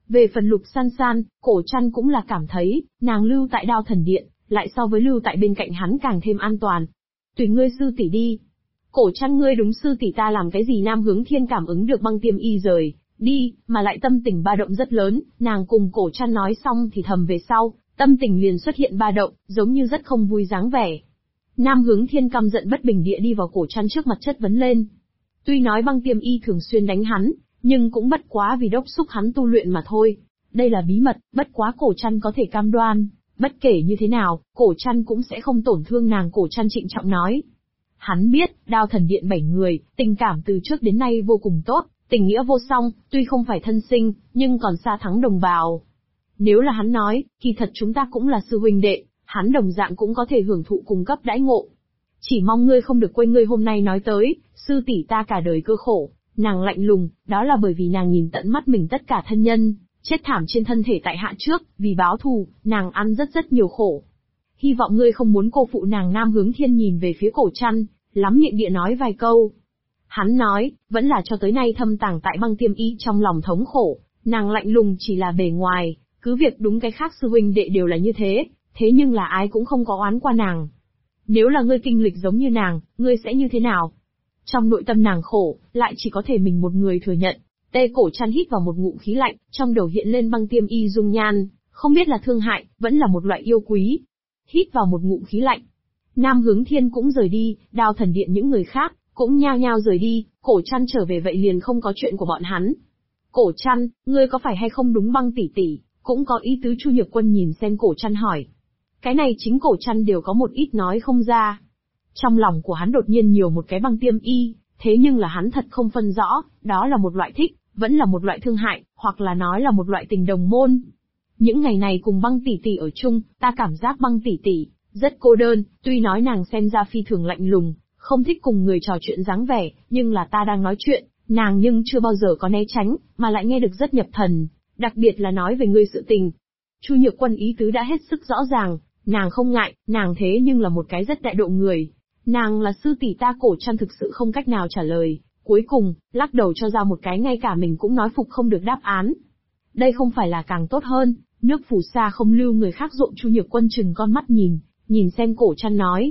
Về phần Lục San San, Cổ Trăn cũng là cảm thấy, nàng lưu tại Đao Thần Điện, lại so với lưu tại bên cạnh hắn càng thêm an toàn. Tùy ngươi sư tỷ đi. Cổ Trăn ngươi đúng sư tỷ ta làm cái gì? Nam Hướng Thiên cảm ứng được Băng Tiêm Y rời đi, mà lại tâm tình ba động rất lớn, nàng cùng Cổ Trăn nói xong thì thầm về sau, tâm tình liền xuất hiện ba động, giống như rất không vui dáng vẻ. Nam Hướng Thiên căm giận bất bình địa đi vào Cổ Trăn trước mặt chất vấn lên. Tuy nói Băng Tiêm Y thường xuyên đánh hắn, nhưng cũng bất quá vì đốc xúc hắn tu luyện mà thôi. Đây là bí mật, bất quá Cổ Trăn có thể cam đoan, bất kể như thế nào, Cổ Trăn cũng sẽ không tổn thương nàng. Cổ Trăn trịnh trọng nói. Hắn biết, Đao Thần Điện 7 người, tình cảm từ trước đến nay vô cùng tốt, tình nghĩa vô song, tuy không phải thân sinh, nhưng còn xa thắng đồng bào. Nếu là hắn nói, kỳ thật chúng ta cũng là sư huynh đệ, hắn đồng dạng cũng có thể hưởng thụ cùng cấp đãi ngộ. Chỉ mong ngươi không được quên ngươi hôm nay nói tới, sư tỷ ta cả đời cơ khổ, nàng lạnh lùng, đó là bởi vì nàng nhìn tận mắt mình tất cả thân nhân chết thảm trên thân thể tại hạ trước, vì báo thù, nàng ăn rất nhiều khổ. Hy vọng ngươi không muốn cô phụ nàng. Nam Hướng Thiên nhìn về phía Cổ Trăn, lắm miệng địa nói vài câu. Hắn nói, vẫn là cho tới nay thâm tàng tại Băng Tiêm Y trong lòng thống khổ, nàng lạnh lùng chỉ là bề ngoài, cứ việc đúng cái khác sư huynh đệ đều là như thế, thế nhưng là ai cũng không có oán qua nàng. Nếu là ngươi kinh lịch giống như nàng, ngươi sẽ như thế nào? Trong nội tâm nàng khổ, lại chỉ có thể mình một người thừa nhận. Tê Cổ Trăn hít vào một ngụm khí lạnh, trong đầu hiện lên Băng Tiêm Y dung nhan, không biết là thương hại, vẫn là một loại yêu quý. Hít vào một ngụm khí lạnh. Nam Hướng Thiên cũng rời đi, Đao Thần Điện những người khác cũng nhao nhao rời đi. Cổ Trăn trở về vậy liền không có chuyện của bọn hắn. Cổ Trăn, ngươi có phải hay không đúng Băng tỷ tỷ? Cũng có ý tứ. Chu Nhược Quân nhìn xem Cổ Trăn hỏi. Cái này chính Cổ Trăn đều có một ít nói không ra. Trong lòng của hắn đột nhiên nhiều một cái Băng Tiêm Y, thế nhưng là hắn thật không phân rõ, đó là một loại thích, vẫn là một loại thương hại, hoặc là nói là một loại tình đồng môn. Những ngày này cùng Băng tỷ tỷ ở chung, ta cảm giác Băng tỷ tỷ rất cô đơn, tuy nói nàng xem ra phi thường lạnh lùng, không thích cùng người trò chuyện dáng vẻ, nhưng là ta đang nói chuyện, nàng nhưng chưa bao giờ có né tránh, mà lại nghe được rất nhập thần, đặc biệt là nói về ngươi sự tình. Chu Nhược Quân ý tứ đã hết sức rõ ràng, nàng không ngại, nàng thế nhưng là một cái rất đại độ người. Nàng là sư tỷ ta. Cổ Trăn thực sự không cách nào trả lời, cuối cùng, lắc đầu cho ra một cái ngay cả mình cũng nói phục không được đáp án. Đây không phải là càng tốt hơn, nước phù sa không lưu người khác rộn. Chu Nhược Quân chừng con mắt nhìn xem Cổ Trăn nói.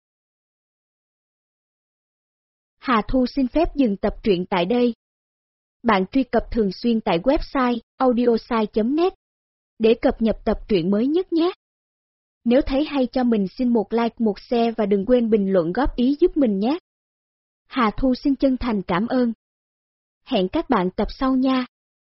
Hà Thu xin phép dừng tập truyện tại đây. Bạn truy cập thường xuyên tại website audiosai.net để cập nhật tập truyện mới nhất nhé. Nếu thấy hay cho mình xin một like, một share và đừng quên bình luận góp ý giúp mình nhé. Hà Thu xin chân thành cảm ơn. Hẹn các bạn tập sau nha.